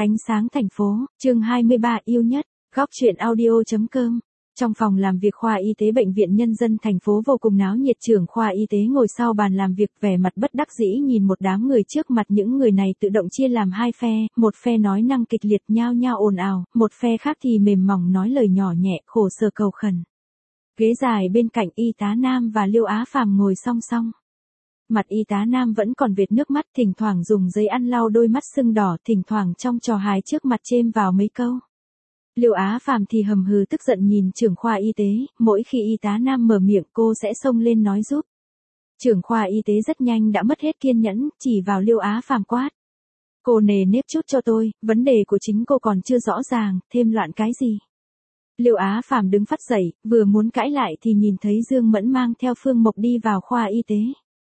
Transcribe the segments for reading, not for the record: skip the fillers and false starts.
Ánh sáng thành phố, chương 23 yêu nhất, góc truyện audio.com. Trong phòng làm việc khoa y tế bệnh viện nhân dân thành phố vô cùng náo nhiệt, trưởng khoa y tế ngồi sau bàn làm việc vẻ mặt bất đắc dĩ nhìn một đám người trước mặt. Những người này tự động chia làm hai phe, một phe nói năng kịch liệt nhao nhao ồn ào, một phe khác thì mềm mỏng nói lời nhỏ nhẹ khổ sở cầu khẩn. Ghế dài bên cạnh y tá Nam và Liêu Á Phàm ngồi song song. Mặt y tá Nam vẫn còn vệt nước mắt, thỉnh thoảng dùng giấy ăn lau đôi mắt sưng đỏ, thỉnh thoảng trong trò hài trước mặt chêm vào mấy câu. Liêu Á Phàm thì hầm hừ tức giận nhìn trưởng khoa y tế, mỗi khi y tá Nam mở miệng cô sẽ xông lên nói giúp. Trưởng khoa y tế rất nhanh đã mất hết kiên nhẫn, chỉ vào Liêu Á Phàm quát. Cô nề nếp chút cho tôi, vấn đề của chính cô còn chưa rõ ràng, thêm loạn cái gì. Liêu Á Phàm đứng phắt dậy, vừa muốn cãi lại thì nhìn thấy Dương Mẫn mang theo Phương Mộc đi vào khoa y tế.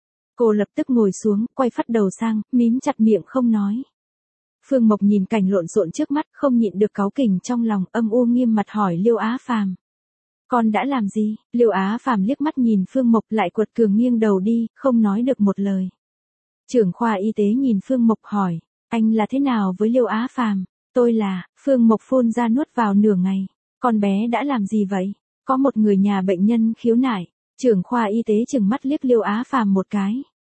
Cô lập tức ngồi xuống, quay phắt đầu sang, mím chặt miệng không nói. Phương Mộc nhìn cảnh lộn xộn trước mắt, không nhịn được cáu kỉnh trong lòng, âm u nghiêm mặt hỏi Liêu Á Phàm. Con đã làm gì? Liêu Á Phàm liếc mắt nhìn Phương Mộc lại quật cường nghiêng đầu đi, không nói được một lời. Trưởng khoa y tế nhìn Phương Mộc hỏi, anh là thế nào với Liêu Á Phàm? Tôi là, Phương Mộc phun ra nuốt vào nửa ngày. Con bé đã làm gì vậy? Có một người nhà bệnh nhân khiếu nại. Trưởng khoa y tế chừng mắt liếc Liêu Á Phàm một cái.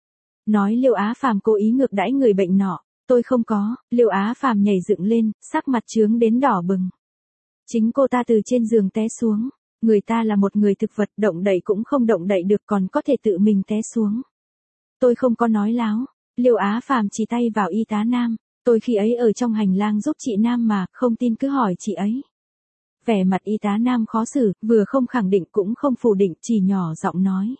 Nói Liêu Á Phàm cố ý ngược đãi người bệnh nọ. Tôi không có. Liêu Á Phàm nhảy dựng lên, sắc mặt chướng đến đỏ bừng. Chính cô ta từ trên giường té xuống. Người ta là một người thực vật, động đậy cũng không động đậy được, còn có thể tự mình té xuống. Tôi không có nói láo. Liêu Á Phàm chỉ tay vào y tá Nam. Tôi khi ấy ở trong hành lang giúp chị Nam mà, không tin cứ hỏi chị ấy. Vẻ mặt y tá Nam khó xử, vừa không khẳng định cũng không phủ định, chỉ nhỏ giọng nói.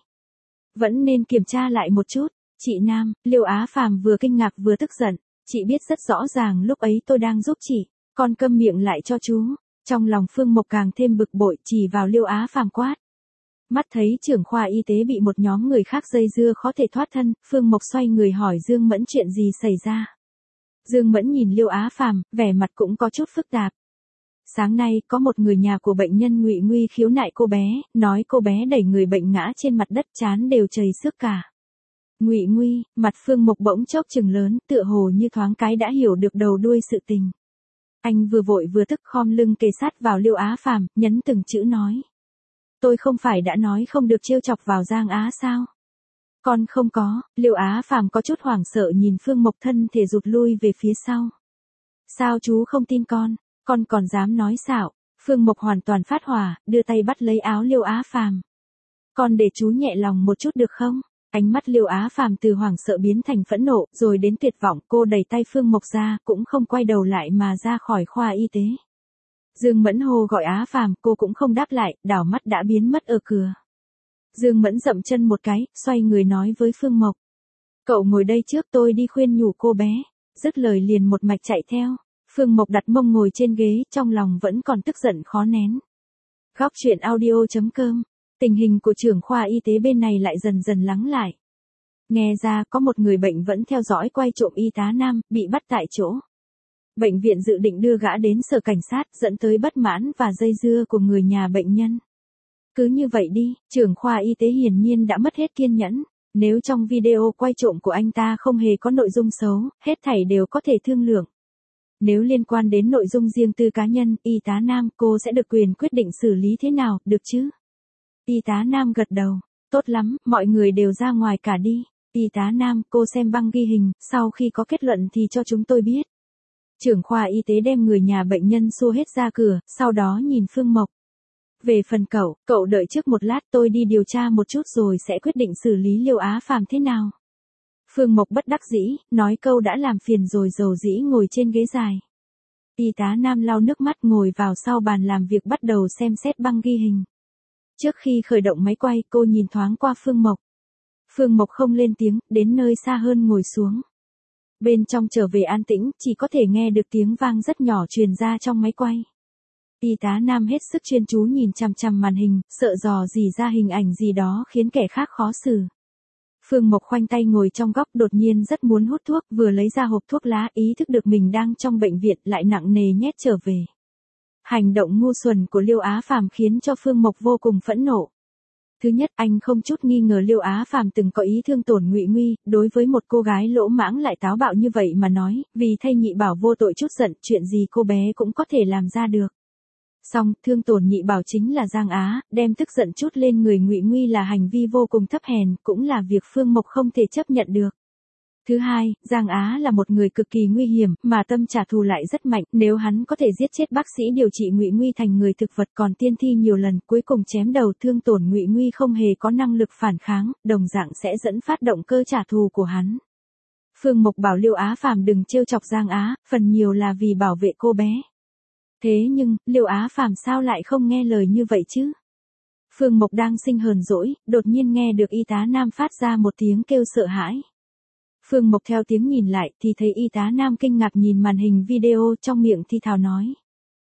Vẫn nên kiểm tra lại một chút. Chị Nam, Liêu Á Phàm vừa kinh ngạc vừa tức giận. Chị biết rất rõ ràng lúc ấy tôi đang giúp chị. Con câm miệng lại cho chú. Trong lòng Phương Mộc càng thêm bực bội, chỉ vào Liêu Á Phàm quát. Mắt thấy trưởng khoa y tế bị một nhóm người khác dây dưa khó thể thoát thân, Phương Mộc xoay người hỏi Dương Mẫn chuyện gì xảy ra. Dương Mẫn nhìn Liêu Á Phàm, vẻ mặt cũng có chút phức tạp. Sáng nay, có một người nhà của bệnh nhân Ngụy Nguy khiếu nại cô bé, nói cô bé đẩy người bệnh ngã trên mặt đất, trán đều chảy xước cả. Ngụy Nguy, mặt Phương Mộc bỗng chốc trừng lớn, tựa hồ như thoáng cái đã hiểu được đầu đuôi sự tình. Anh vừa vội vừa tức khom lưng kề sát vào Liêu Á Phàm, nhấn từng chữ nói. Tôi không phải đã nói không được trêu chọc vào Giang Á sao? Con không có. Liêu Á Phàm có chút hoảng sợ nhìn Phương Mộc, thân thể rụt lui về phía sau. Sao chú không tin con? Con còn dám nói xạo. Phương Mộc hoàn toàn phát hỏa, đưa tay bắt lấy áo Liêu Á Phàm. Con để chú nhẹ lòng một chút được không? Ánh mắt Liêu Á Phàm từ hoảng sợ biến thành phẫn nộ, rồi đến tuyệt vọng. Cô đẩy tay Phương Mộc ra, cũng không quay đầu lại mà ra khỏi khoa y tế. Dương Mẫn hô gọi Á Phàm, cô cũng không đáp lại, đảo mắt đã biến mất ở cửa. Dương Mẫn dậm chân một cái, xoay người nói với Phương Mộc. Cậu ngồi đây trước, tôi đi khuyên nhủ cô bé. Dứt lời liền một mạch chạy theo. Phương Mộc đặt mông ngồi trên ghế, trong lòng vẫn còn tức giận khó nén. Góc truyện audio.com. Tình hình của trưởng khoa y tế bên này lại dần dần lắng lại. Nghe ra có một người bệnh vẫn theo dõi quay trộm y tá Nam, bị bắt tại chỗ. Bệnh viện dự định đưa gã đến sở cảnh sát, dẫn tới bất mãn và dây dưa của người nhà bệnh nhân. Cứ như vậy đi, trưởng khoa y tế hiển nhiên đã mất hết kiên nhẫn. Nếu trong video quay trộm của anh ta không hề có nội dung xấu, hết thảy đều có thể thương lượng. Nếu liên quan đến nội dung riêng tư cá nhân, y tá Nam, cô sẽ được quyền quyết định xử lý thế nào, được chứ? Y tá Nam gật đầu. Tốt lắm, mọi người đều ra ngoài cả đi. Y tá Nam, cô xem băng ghi hình, sau khi có kết luận thì cho chúng tôi biết. Trưởng khoa y tế đem người nhà bệnh nhân xua hết ra cửa, sau đó nhìn Phương Mộc. Về phần cậu đợi trước một lát, tôi đi điều tra một chút rồi sẽ quyết định xử lý Liêu Á Phàm thế nào. Phương Mộc bất đắc dĩ, nói câu đã làm phiền rồi dầu dĩ ngồi trên ghế dài. Y tá Nam lau nước mắt ngồi vào sau bàn làm việc bắt đầu xem xét băng ghi hình. Trước khi khởi động máy quay, cô nhìn thoáng qua Phương Mộc. Phương Mộc không lên tiếng, đến nơi xa hơn ngồi xuống. Bên trong trở về an tĩnh, chỉ có thể nghe được tiếng vang rất nhỏ truyền ra trong máy quay. Y tá Nam hết sức chuyên chú nhìn chằm chằm màn hình, sợ dò dỉ ra hình ảnh gì đó khiến kẻ khác khó xử. Phương Mộc khoanh tay ngồi trong góc, đột nhiên rất muốn hút thuốc, vừa lấy ra hộp thuốc lá, ý thức được mình đang trong bệnh viện lại nặng nề nhét trở về. Hành động ngu xuẩn của Liêu Á Phàm khiến cho Phương Mộc vô cùng phẫn nộ. Thứ nhất, anh không chút nghi ngờ Liêu Á Phàm từng có ý thương tổn Ngụy Nguy, đối với một cô gái lỗ mãng lại táo bạo như vậy mà nói, vì thay Nhị Bảo vô tội chút giận, chuyện gì cô bé cũng có thể làm ra được. Song, thương tổn Nhị Bảo chính là Giang Á, đem tức giận chút lên người Ngụy Nguy là hành vi vô cùng thấp hèn, cũng là việc Phương Mộc không thể chấp nhận được. Thứ hai, Giang Á là một người cực kỳ nguy hiểm, mà tâm trả thù lại rất mạnh, nếu hắn có thể giết chết bác sĩ điều trị Ngụy Nguy thành người thực vật còn tiên thi nhiều lần, cuối cùng chém đầu thương tổn Ngụy Nguy không hề có năng lực phản kháng, đồng dạng sẽ dẫn phát động cơ trả thù của hắn. Phương Mộc bảo Liêu Á Phàm đừng trêu chọc Giang Á, phần nhiều là vì bảo vệ cô bé. Thế nhưng, Liêu Á Phàm sao lại không nghe lời như vậy chứ? Phương Mộc đang sinh hờn dỗi, đột nhiên nghe được y tá nam phát ra một tiếng kêu sợ hãi. Phương Mộc theo tiếng nhìn lại thì thấy y tá nam kinh ngạc nhìn màn hình video trong miệng thi thào nói.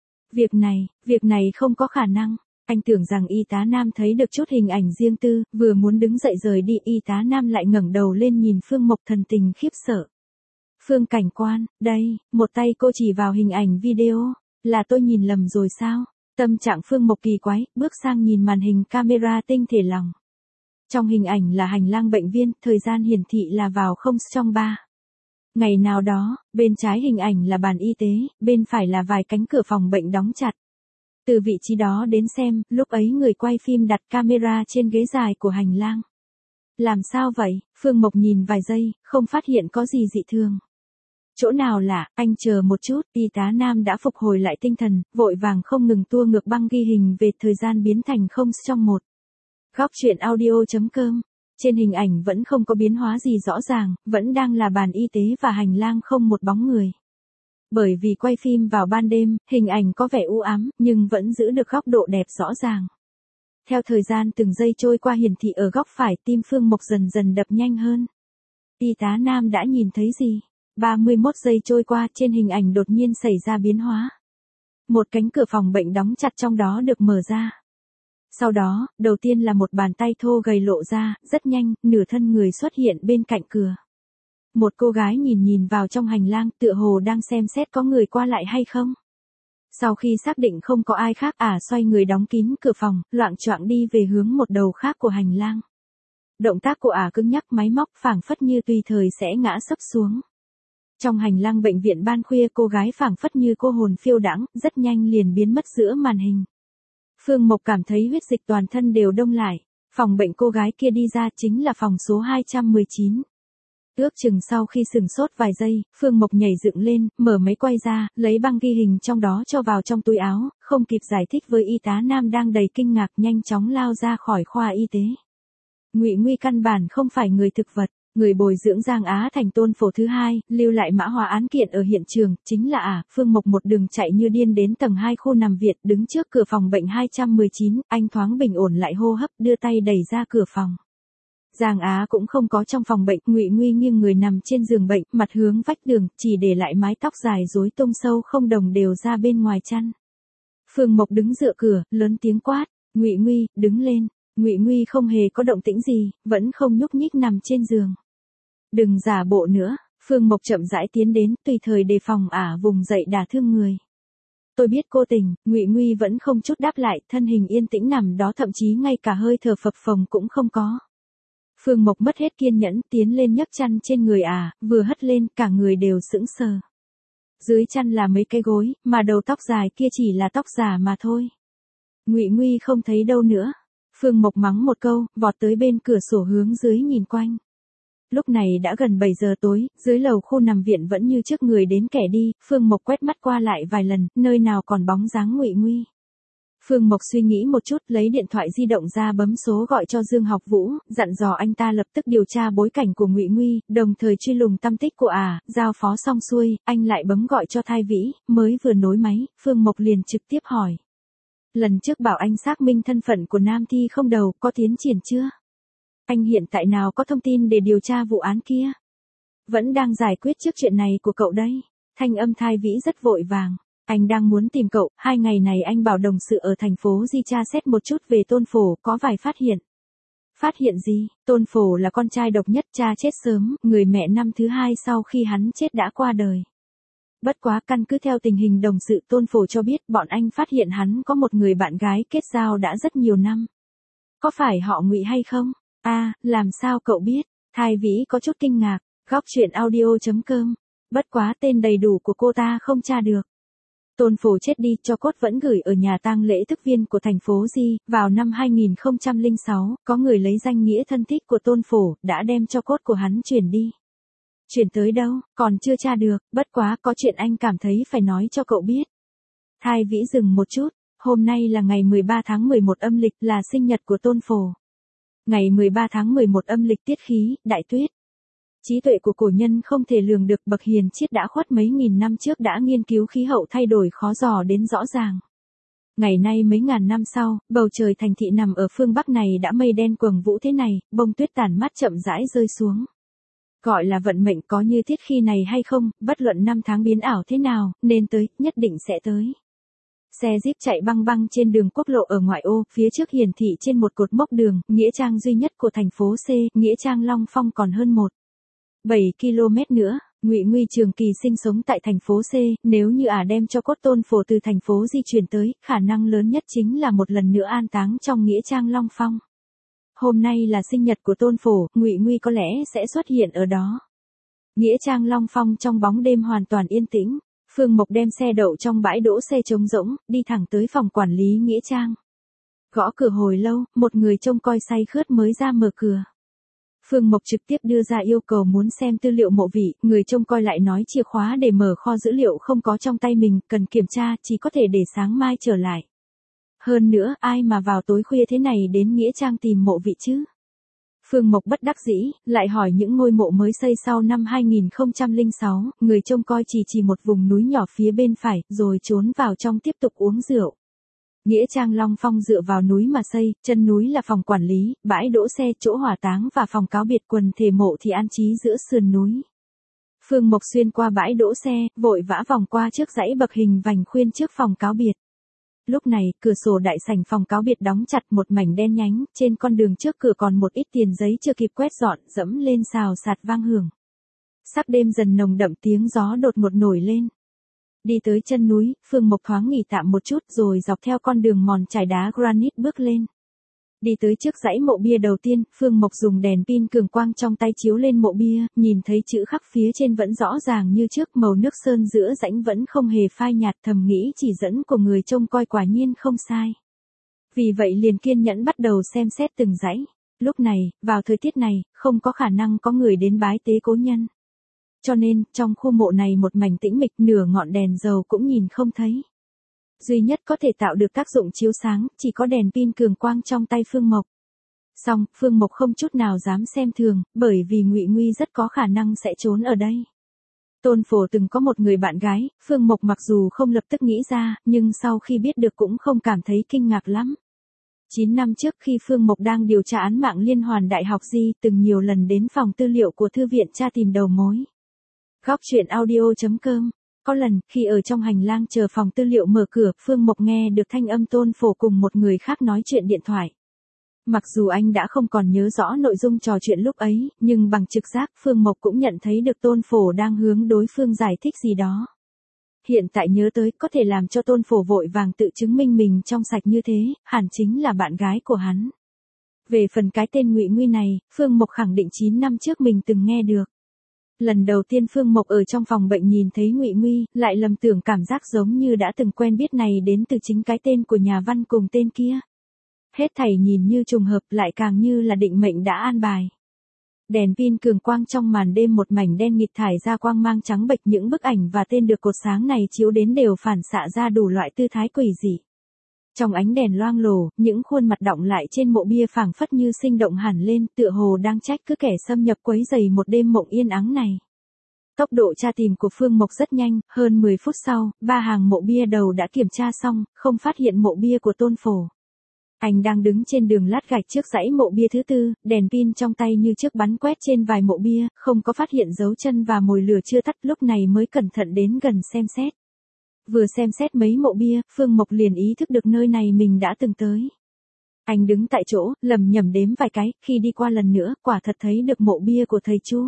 Việc này không có khả năng. Anh tưởng rằng y tá nam thấy được chút hình ảnh riêng tư, vừa muốn đứng dậy rời đi y tá nam lại ngẩng đầu lên nhìn Phương Mộc thần tình khiếp sợ. Phương cảnh quan, đây, một tay cô chỉ vào hình ảnh video, là tôi nhìn lầm rồi sao? Tâm trạng Phương Mộc kỳ quái, bước sang nhìn màn hình camera tinh thể lòng. Trong hình ảnh là hành lang bệnh viện, thời gian hiển thị là vào 0:03. Ngày nào đó, bên trái hình ảnh là bàn y tế, bên phải là vài cánh cửa phòng bệnh đóng chặt. Từ vị trí đó đến xem, lúc ấy người quay phim đặt camera trên ghế dài của hành lang. Làm sao vậy? Phương Mộc nhìn vài giây, không phát hiện có gì dị thường. Chỗ nào lạ, anh chờ một chút, y tá nam đã phục hồi lại tinh thần, vội vàng không ngừng tua ngược băng ghi hình về thời gian biến thành 0:01. Góc truyện audio.com. Trên hình ảnh vẫn không có biến hóa gì rõ ràng, vẫn đang là bàn y tế và hành lang không một bóng người. Bởi vì quay phim vào ban đêm, hình ảnh có vẻ u ám, nhưng vẫn giữ được góc độ đẹp rõ ràng. Theo thời gian từng giây trôi qua hiển thị ở góc phải, tim Phương Mộc dần dần đập nhanh hơn. Y tá nam đã nhìn thấy gì? 31 giây trôi qua, trên hình ảnh đột nhiên xảy ra biến hóa. Một cánh cửa phòng bệnh đóng chặt trong đó được mở ra. Sau đó, đầu tiên là một bàn tay thô gầy lộ ra, rất nhanh, nửa thân người xuất hiện bên cạnh cửa. Một cô gái nhìn vào trong hành lang, tựa hồ đang xem xét có người qua lại hay không. Sau khi xác định không có ai khác, xoay người đóng kín cửa phòng, loạng choạng đi về hướng một đầu khác của hành lang. Động tác của cứng nhắc máy móc phảng phất như tùy thời sẽ ngã sấp xuống. Trong hành lang bệnh viện ban khuya, cô gái phảng phất như cô hồn phiêu đãng, rất nhanh liền biến mất giữa màn hình. Phương Mộc cảm thấy huyết dịch toàn thân đều đông lại, phòng bệnh cô gái kia đi ra chính là phòng số 219. Ước chừng sau khi sừng sốt vài giây, Phương Mộc nhảy dựng lên, mở máy quay ra, lấy băng ghi hình trong đó cho vào trong túi áo, không kịp giải thích với y tá nam đang đầy kinh ngạc, nhanh chóng lao ra khỏi khoa y tế. Ngụy Nguy căn bản không phải người thực vật. Người bồi dưỡng Giang Á thành tôn phổ thứ hai, lưu lại mã hóa án kiện ở hiện trường, chính là Phương Mộc một đường chạy như điên đến tầng 2 khu nằm viện, đứng trước cửa phòng bệnh 219, anh thoáng bình ổn lại hô hấp, đưa tay đẩy ra cửa phòng. Giang Á cũng không có trong phòng bệnh, Ngụy Nguy nghiêng người nằm trên giường bệnh, mặt hướng vách tường, chỉ để lại mái tóc dài rối tung sâu không đồng đều ra bên ngoài chăn. Phương Mộc đứng dựa cửa, lớn tiếng quát, Ngụy Nguy, đứng lên. Ngụy Nguy không hề có động tĩnh gì, vẫn không nhúc nhích nằm trên giường. Đừng giả bộ nữa, Phương Mộc chậm rãi tiến đến, tùy thời đề phòng vùng dậy đả thương người. Tôi biết cô tình, Ngụy Nguy vẫn không chút đáp lại, thân hình yên tĩnh nằm đó, thậm chí ngay cả hơi thở phập phồng cũng không có. Phương Mộc mất hết kiên nhẫn, tiến lên nhấc chăn trên người vừa hất lên, cả người đều sững sờ. Dưới chăn là mấy cái gối, mà đầu tóc dài kia chỉ là tóc giả mà thôi. Ngụy Nguy không thấy đâu nữa. Phương Mộc mắng một câu, vọt tới bên cửa sổ hướng dưới nhìn quanh. Lúc này đã gần 7 giờ tối, dưới lầu khu nằm viện vẫn như trước người đến kẻ đi, Phương Mộc quét mắt qua lại vài lần, nơi nào còn bóng dáng Ngụy Nguy. Phương Mộc suy nghĩ một chút, lấy điện thoại di động ra bấm số gọi cho Dương Học Vũ, dặn dò anh ta lập tức điều tra bối cảnh của Ngụy Nguy, đồng thời truy lùng tăm tích của giao phó xong xuôi, anh lại bấm gọi cho Thai Vĩ, mới vừa nối máy, Phương Mộc liền trực tiếp hỏi. Lần trước bảo anh xác minh thân phận của nam thi không đầu, có tiến triển chưa? Anh hiện tại nào có thông tin để điều tra vụ án kia? Vẫn đang giải quyết trước chuyện này của cậu đây. Thanh âm Thai Vĩ rất vội vàng. Anh đang muốn tìm cậu, 2 ngày này anh bảo đồng sự ở thành phố Di tra xét một chút về Tôn Phổ, có vài phát hiện. Phát hiện gì? Tôn Phổ là con trai độc nhất, cha chết sớm, người mẹ năm thứ 2 sau khi hắn chết đã qua đời. Bất quá căn cứ theo tình hình đồng sự Tôn Phổ cho biết, bọn anh phát hiện hắn có một người bạn gái kết giao đã rất nhiều năm. Có phải họ Ngụy hay không? À, làm sao cậu biết? Thai Vĩ có chút kinh ngạc. Góc chuyện audio.com. Bất quá tên đầy đủ của cô ta không tra được. Tôn Phổ chết đi, cho cốt vẫn gửi ở nhà tang lễ thức viên của thành phố Di. Vào năm 2006, có người lấy danh nghĩa thân thích của Tôn Phổ, đã đem cho cốt của hắn chuyển đi. Chuyển tới đâu, còn chưa tra được, bất quá có chuyện anh cảm thấy phải nói cho cậu biết. Thai Vĩ dừng một chút, hôm nay là ngày 13 tháng 11 âm lịch, là sinh nhật của Tôn Phổ. Ngày 13 tháng 11 âm lịch tiết khí, đại tuyết. Trí tuệ của cổ nhân không thể lường được, bậc hiền triết đã khuất mấy nghìn năm trước đã nghiên cứu khí hậu thay đổi khó dò đến rõ ràng. Ngày nay mấy ngàn năm sau, bầu trời thành thị nằm ở phương Bắc này đã mây đen quầng vũ thế này, bông tuyết tàn mát chậm rãi rơi xuống. Gọi là vận mệnh có như thiết khi này hay không, bất luận năm tháng biến ảo thế nào, nên tới, nhất định sẽ tới. Xe Jeep chạy băng băng trên đường quốc lộ ở ngoại ô, phía trước hiển thị trên một cột mốc đường, nghĩa trang duy nhất của thành phố C, nghĩa trang Long Phong còn hơn 1,7 km nữa. Ngụy Nguy trường kỳ sinh sống tại thành phố C, nếu như đem cho cốt Tôn Phổ từ thành phố di chuyển tới, khả năng lớn nhất chính là một lần nữa an táng trong nghĩa trang Long Phong. Hôm nay là sinh nhật của Tôn Phổ, Ngụy Nguy có lẽ sẽ xuất hiện ở đó. Nghĩa trang Long Phong trong bóng đêm hoàn toàn yên tĩnh. Phương Mộc đem xe đậu trong bãi đỗ xe trống rỗng, đi thẳng tới phòng quản lý nghĩa trang. Gõ cửa hồi lâu, một người trông coi say khướt mới ra mở cửa. Phương Mộc trực tiếp đưa ra yêu cầu muốn xem tư liệu mộ vị, người trông coi lại nói chìa khóa để mở kho dữ liệu không có trong tay mình, cần kiểm tra, chỉ có thể để sáng mai trở lại. Hơn nữa, ai mà vào tối khuya thế này đến nghĩa trang tìm mộ vị chứ? Phương Mộc bất đắc dĩ, lại hỏi những ngôi mộ mới xây sau năm 2006, người trông coi chỉ một vùng núi nhỏ phía bên phải, rồi trốn vào trong tiếp tục uống rượu. Nghĩa trang Long Phong dựa vào núi mà xây, chân núi là phòng quản lý, bãi đỗ xe, chỗ hỏa táng và phòng cáo biệt, quần thể mộ thì an trí giữa sườn núi. Phương Mộc xuyên qua bãi đỗ xe, vội vã vòng qua trước dãy bậc hình vành khuyên trước phòng cáo biệt. Lúc này, cửa sổ đại sảnh phòng cáo biệt đóng chặt, một mảnh đen nhánh, trên con đường trước cửa còn một ít tiền giấy chưa kịp quét dọn, dẫm lên xào xạc vang hưởng. Sắc đêm dần nồng đậm, tiếng gió đột ngột nổi lên. Đi tới chân núi, Phương Mộc thoáng nghỉ tạm một chút rồi dọc theo con đường mòn trải đá granite bước lên. Đi tới trước dãy mộ bia đầu tiên, Phương Mộc dùng đèn pin cường quang trong tay chiếu lên mộ bia, nhìn thấy chữ khắc phía trên vẫn rõ ràng như trước, màu nước sơn giữa rãnh vẫn không hề phai nhạt, thầm nghĩ chỉ dẫn của người trông coi quả nhiên không sai. Vì vậy liền kiên nhẫn bắt đầu xem xét từng dãy. Lúc này, vào thời tiết này, không có khả năng có người đến bái tế cố nhân. Cho nên, trong khu mộ này một mảnh tĩnh mịch, nửa ngọn đèn dầu cũng nhìn không thấy. Duy nhất có thể tạo được tác dụng chiếu sáng, chỉ có đèn pin cường quang trong tay Phương Mộc. Song, Phương Mộc không chút nào dám xem thường, bởi vì Ngụy Nguy rất có khả năng sẽ trốn ở đây. Tôn Phổ từng có một người bạn gái, Phương Mộc mặc dù không lập tức nghĩ ra, nhưng sau khi biết được cũng không cảm thấy kinh ngạc lắm. 9 năm trước khi Phương Mộc đang điều tra án mạng liên hoàn Đại học Di, từng nhiều lần đến phòng tư liệu của thư viện tra tìm đầu mối. Góc chuyện audio.com. Có lần, khi ở trong hành lang chờ phòng tư liệu mở cửa, Phương Mộc nghe được thanh âm Tôn Phổ cùng một người khác nói chuyện điện thoại. Mặc dù anh đã không còn nhớ rõ nội dung trò chuyện lúc ấy, nhưng bằng trực giác, Phương Mộc cũng nhận thấy được Tôn Phổ đang hướng đối phương giải thích gì đó. Hiện tại nhớ tới, có thể làm cho Tôn Phổ vội vàng tự chứng minh mình trong sạch như thế, hẳn chính là bạn gái của hắn. Về phần cái tên Ngụy Nguy này, Phương Mộc khẳng định 9 năm trước mình từng nghe được. Lần đầu tiên Phương Mộc ở trong phòng bệnh nhìn thấy Ngụy Nguy, lại lầm tưởng cảm giác giống như đã từng quen biết này đến từ chính cái tên của nhà văn cùng tên kia. Hết thảy nhìn như trùng hợp, lại càng như là định mệnh đã an bài. Đèn pin cường quang trong màn đêm một mảnh đen nghịt thải ra quang mang trắng bệch, những bức ảnh và tên được cột sáng này chiếu đến đều phản xạ ra đủ loại tư thái quỷ dị. Trong ánh đèn loang lổ, những khuôn mặt đọng lại trên mộ bia phảng phất như sinh động hẳn lên, tựa hồ đang trách cứ kẻ xâm nhập quấy rầy một đêm mộng yên ắng này. Tốc độ tra tìm của Phương Mộc rất nhanh, hơn 10 phút sau, 3 hàng mộ bia đầu đã kiểm tra xong, không phát hiện mộ bia của Tôn Phổ. Anh đang đứng trên đường lát gạch trước dãy mộ bia thứ tư, đèn pin trong tay như trước bắn quét trên vài mộ bia, không có phát hiện dấu chân và mồi lửa chưa tắt, lúc này mới cẩn thận đến gần xem xét. Vừa xem xét mấy mộ bia, Phương Mộc liền ý thức được nơi này mình đã từng tới. Anh đứng tại chỗ, lầm nhầm đếm vài cái, khi đi qua lần nữa, quả thật thấy được mộ bia của thầy Chu.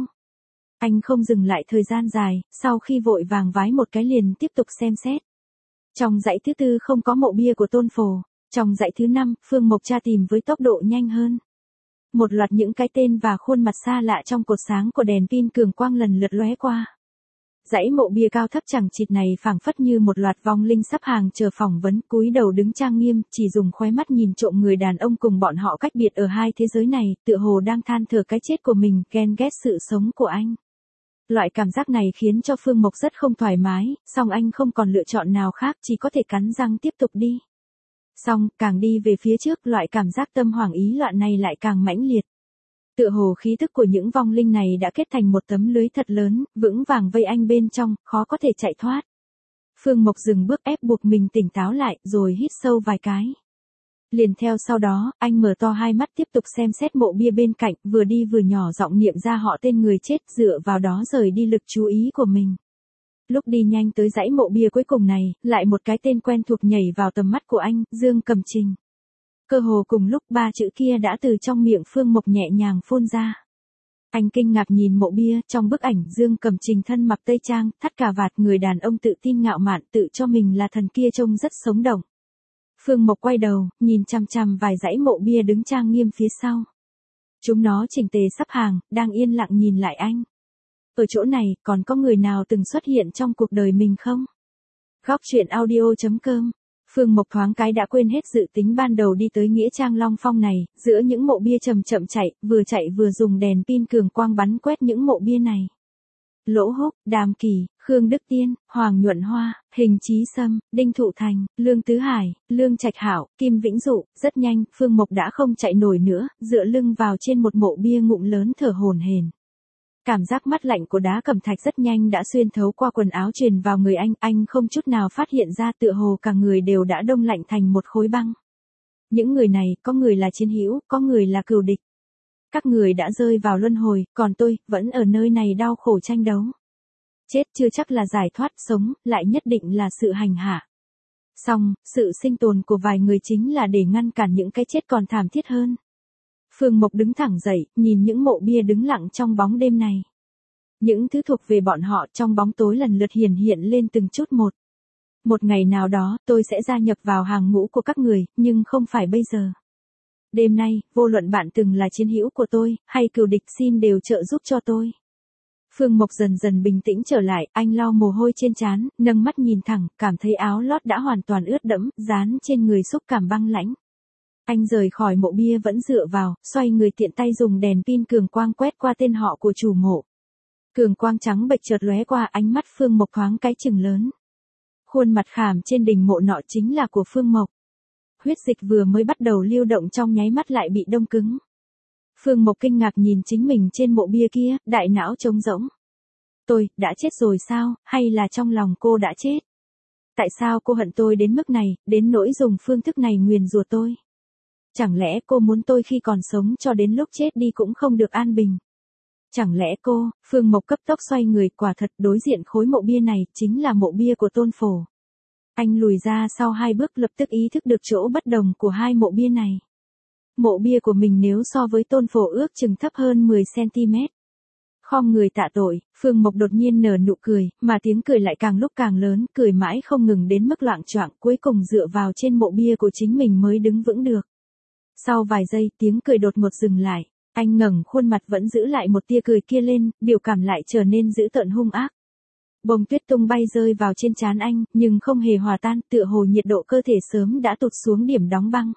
Anh không dừng lại thời gian dài, sau khi vội vàng vái một cái liền tiếp tục xem xét. Trong dãy thứ tư không có mộ bia của Tôn Phổ. Trong dãy thứ 5, Phương Mộc tra tìm với tốc độ nhanh hơn. Một loạt những cái tên và khuôn mặt xa lạ trong cột sáng của đèn pin cường quang lần lượt lóe qua. Dãy mộ bia cao thấp chẳng chịt này phảng phất như một loạt vong linh sắp hàng chờ phỏng vấn, cúi đầu đứng trang nghiêm, chỉ dùng khóe mắt nhìn trộm người đàn ông cùng bọn họ cách biệt ở hai thế giới này, tựa hồ đang than thở cái chết của mình, ghen ghét sự sống của anh. Loại cảm giác này khiến cho Phương Mộc rất không thoải mái, song anh không còn lựa chọn nào khác, chỉ có thể cắn răng tiếp tục đi. Song, càng đi về phía trước, loại cảm giác tâm hoảng ý loạn này lại càng mãnh liệt. Tựa hồ khí thức của những vong linh này đã kết thành một tấm lưới thật lớn, vững vàng vây anh bên trong, khó có thể chạy thoát. Phương Mộc dừng bước ép buộc mình tỉnh táo lại, rồi hít sâu vài cái. Liền theo sau đó, anh mở to hai mắt tiếp tục xem xét mộ bia bên cạnh, vừa đi vừa nhỏ giọng niệm ra họ tên người chết, dựa vào đó rời đi lực chú ý của mình. Lúc đi nhanh tới dãy mộ bia cuối cùng này, lại một cái tên quen thuộc nhảy vào tầm mắt của anh, Dương Cầm Trình. Cơ hồ cùng lúc ba chữ kia đã từ trong miệng Phương Mộc nhẹ nhàng phun ra. Anh kinh ngạc nhìn mộ bia, trong bức ảnh Dương Cầm Trình thân mặc tây trang, thắt cà vạt, người đàn ông tự tin ngạo mạn, tự cho mình là thần kia trông rất sống động. Phương Mộc quay đầu, nhìn chằm chằm vài dãy mộ bia đứng trang nghiêm phía sau. Chúng nó chỉnh tề sắp hàng, đang yên lặng nhìn lại anh. Ở chỗ này, còn có người nào từng xuất hiện trong cuộc đời mình không? Góc truyện audio.com. Phương Mộc thoáng cái đã quên hết dự tính ban đầu đi tới nghĩa trang Long Phong này, giữa những mộ bia chậm chậm chạy vừa dùng đèn pin cường quang bắn quét những mộ bia này. Lỗ Húc, Đàm Kỳ, Khương Đức Tiên, Hoàng Nhuận Hoa, Hình Chí Sâm, Đinh Thụ Thành, Lương Tứ Hải, Lương Trạch Hảo, Kim Vĩnh Dụ, rất nhanh, Phương Mộc đã không chạy nổi nữa, dựa lưng vào trên một mộ bia ngụm lớn thở hổn hển. Cảm giác mát lạnh của đá cẩm thạch rất nhanh đã xuyên thấu qua quần áo truyền vào người anh không chút nào phát hiện ra, tựa hồ cả người đều đã đông lạnh thành một khối băng. Những người này, có người là chiến hữu, có người là cừu địch. Các người đã rơi vào luân hồi, còn tôi, vẫn ở nơi này đau khổ tranh đấu. Chết chưa chắc là giải thoát, sống, lại nhất định là sự hành hạ. Song, sự sinh tồn của vài người chính là để ngăn cản những cái chết còn thảm thiết hơn. Phương Mộc đứng thẳng dậy, nhìn những mộ bia đứng lặng trong bóng đêm này. Những thứ thuộc về bọn họ trong bóng tối lần lượt hiện lên từng chút một. Một ngày nào đó, tôi sẽ gia nhập vào hàng ngũ của các người, nhưng không phải bây giờ. Đêm nay, vô luận bạn từng là chiến hữu của tôi, hay cừu địch, xin đều trợ giúp cho tôi. Phương Mộc dần dần bình tĩnh trở lại, anh lau mồ hôi trên trán, nâng mắt nhìn thẳng, cảm thấy áo lót đã hoàn toàn ướt đẫm, dán trên người xúc cảm băng lãnh. Anh rời khỏi mộ bia vẫn dựa vào, xoay người tiện tay dùng đèn pin cường quang quét qua tên họ của chủ mộ. Cường quang trắng bệch chợt lóe qua, ánh mắt Phương Mộc thoáng cái chừng lớn. Khuôn mặt khảm trên đỉnh mộ nọ chính là của Phương Mộc. Huyết dịch vừa mới bắt đầu lưu động trong nháy mắt lại bị đông cứng. Phương Mộc kinh ngạc nhìn chính mình trên mộ bia kia, đại não trống rỗng. Tôi, đã chết rồi sao, hay là trong lòng cô đã chết? Tại sao cô hận tôi đến mức này, đến nỗi dùng phương thức này nguyền rủa tôi? Chẳng lẽ cô muốn tôi khi còn sống cho đến lúc chết đi cũng không được an bình? Chẳng lẽ cô, Phương Mộc cấp tốc xoay người, quả thật đối diện khối mộ bia này chính là mộ bia của Tôn Phổ. Anh lùi ra sau 2 bước, lập tức ý thức được chỗ bất đồng của hai mộ bia này. Mộ bia của mình nếu so với Tôn Phổ ước chừng thấp hơn 10cm. Khom người tạ tội, Phương Mộc đột nhiên nở nụ cười, mà tiếng cười lại càng lúc càng lớn, cười mãi không ngừng đến mức loạng choạng, cuối cùng dựa vào trên mộ bia của chính mình mới đứng vững được. Sau vài giây, tiếng cười đột ngột dừng lại, anh ngẩng khuôn mặt vẫn giữ lại một tia cười kia lên, biểu cảm lại trở nên dữ tợn hung ác. Bông tuyết tung bay rơi vào trên trán anh, nhưng không hề hòa tan, tựa hồ nhiệt độ cơ thể sớm đã tụt xuống điểm đóng băng.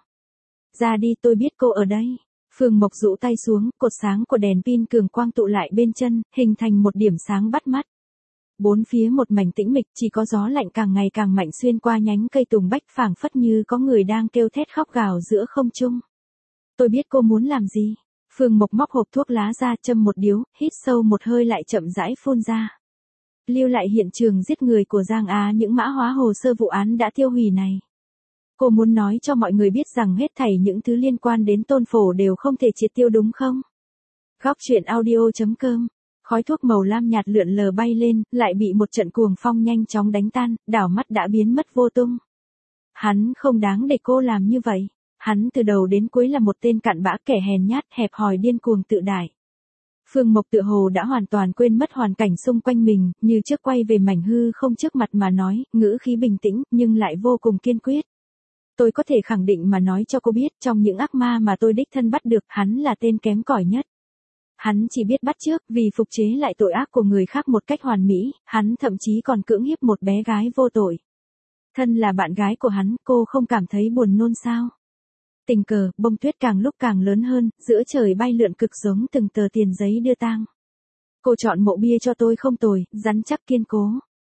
Ra đi, tôi biết cô ở đây. Phương Mộc rũ tay xuống, cột sáng của đèn pin cường quang tụ lại bên chân, hình thành một điểm sáng bắt mắt. Bốn phía một mảnh tĩnh mịch, chỉ có gió lạnh càng ngày càng mạnh xuyên qua nhánh cây tùng bách, phảng phất như có người đang kêu thét khóc gào giữa không trung. Tôi biết cô muốn làm gì. Phương Mộc móc hộp thuốc lá ra, châm một điếu, hít sâu một hơi lại chậm rãi phun ra. Lưu lại hiện trường giết người của Giang Á, những mã hóa hồ sơ vụ án đã tiêu hủy này. Cô muốn nói cho mọi người biết rằng hết thảy những thứ liên quan đến Tôn Phổ đều không thể triệt tiêu đúng không? Góc truyện audio.com. Khói thuốc màu lam nhạt lượn lờ bay lên, lại bị một trận cuồng phong nhanh chóng đánh tan, đảo mắt đã biến mất vô tung. Hắn không đáng để cô làm như vậy. Hắn từ đầu đến cuối là một tên cặn bã, kẻ hèn nhát, hẹp hòi, điên cuồng tự đại. Phương Mộc tựa hồ đã hoàn toàn quên mất hoàn cảnh xung quanh mình, như trước quay về mảnh hư không trước mặt mà nói, ngữ khí bình tĩnh, nhưng lại vô cùng kiên quyết. Tôi có thể khẳng định mà nói cho cô biết, trong những ác ma mà tôi đích thân bắt được, hắn là tên kém cỏi nhất. Hắn chỉ biết bắt chước, vì phục chế lại tội ác của người khác một cách hoàn mỹ, hắn thậm chí còn cưỡng hiếp một bé gái vô tội. Thân là bạn gái của hắn, cô không cảm thấy buồn nôn sao? Tình cờ, bông tuyết càng lúc càng lớn hơn, giữa trời bay lượn cực giống từng tờ tiền giấy đưa tang. Cô chọn mộ bia cho tôi không tồi, rắn chắc kiên cố.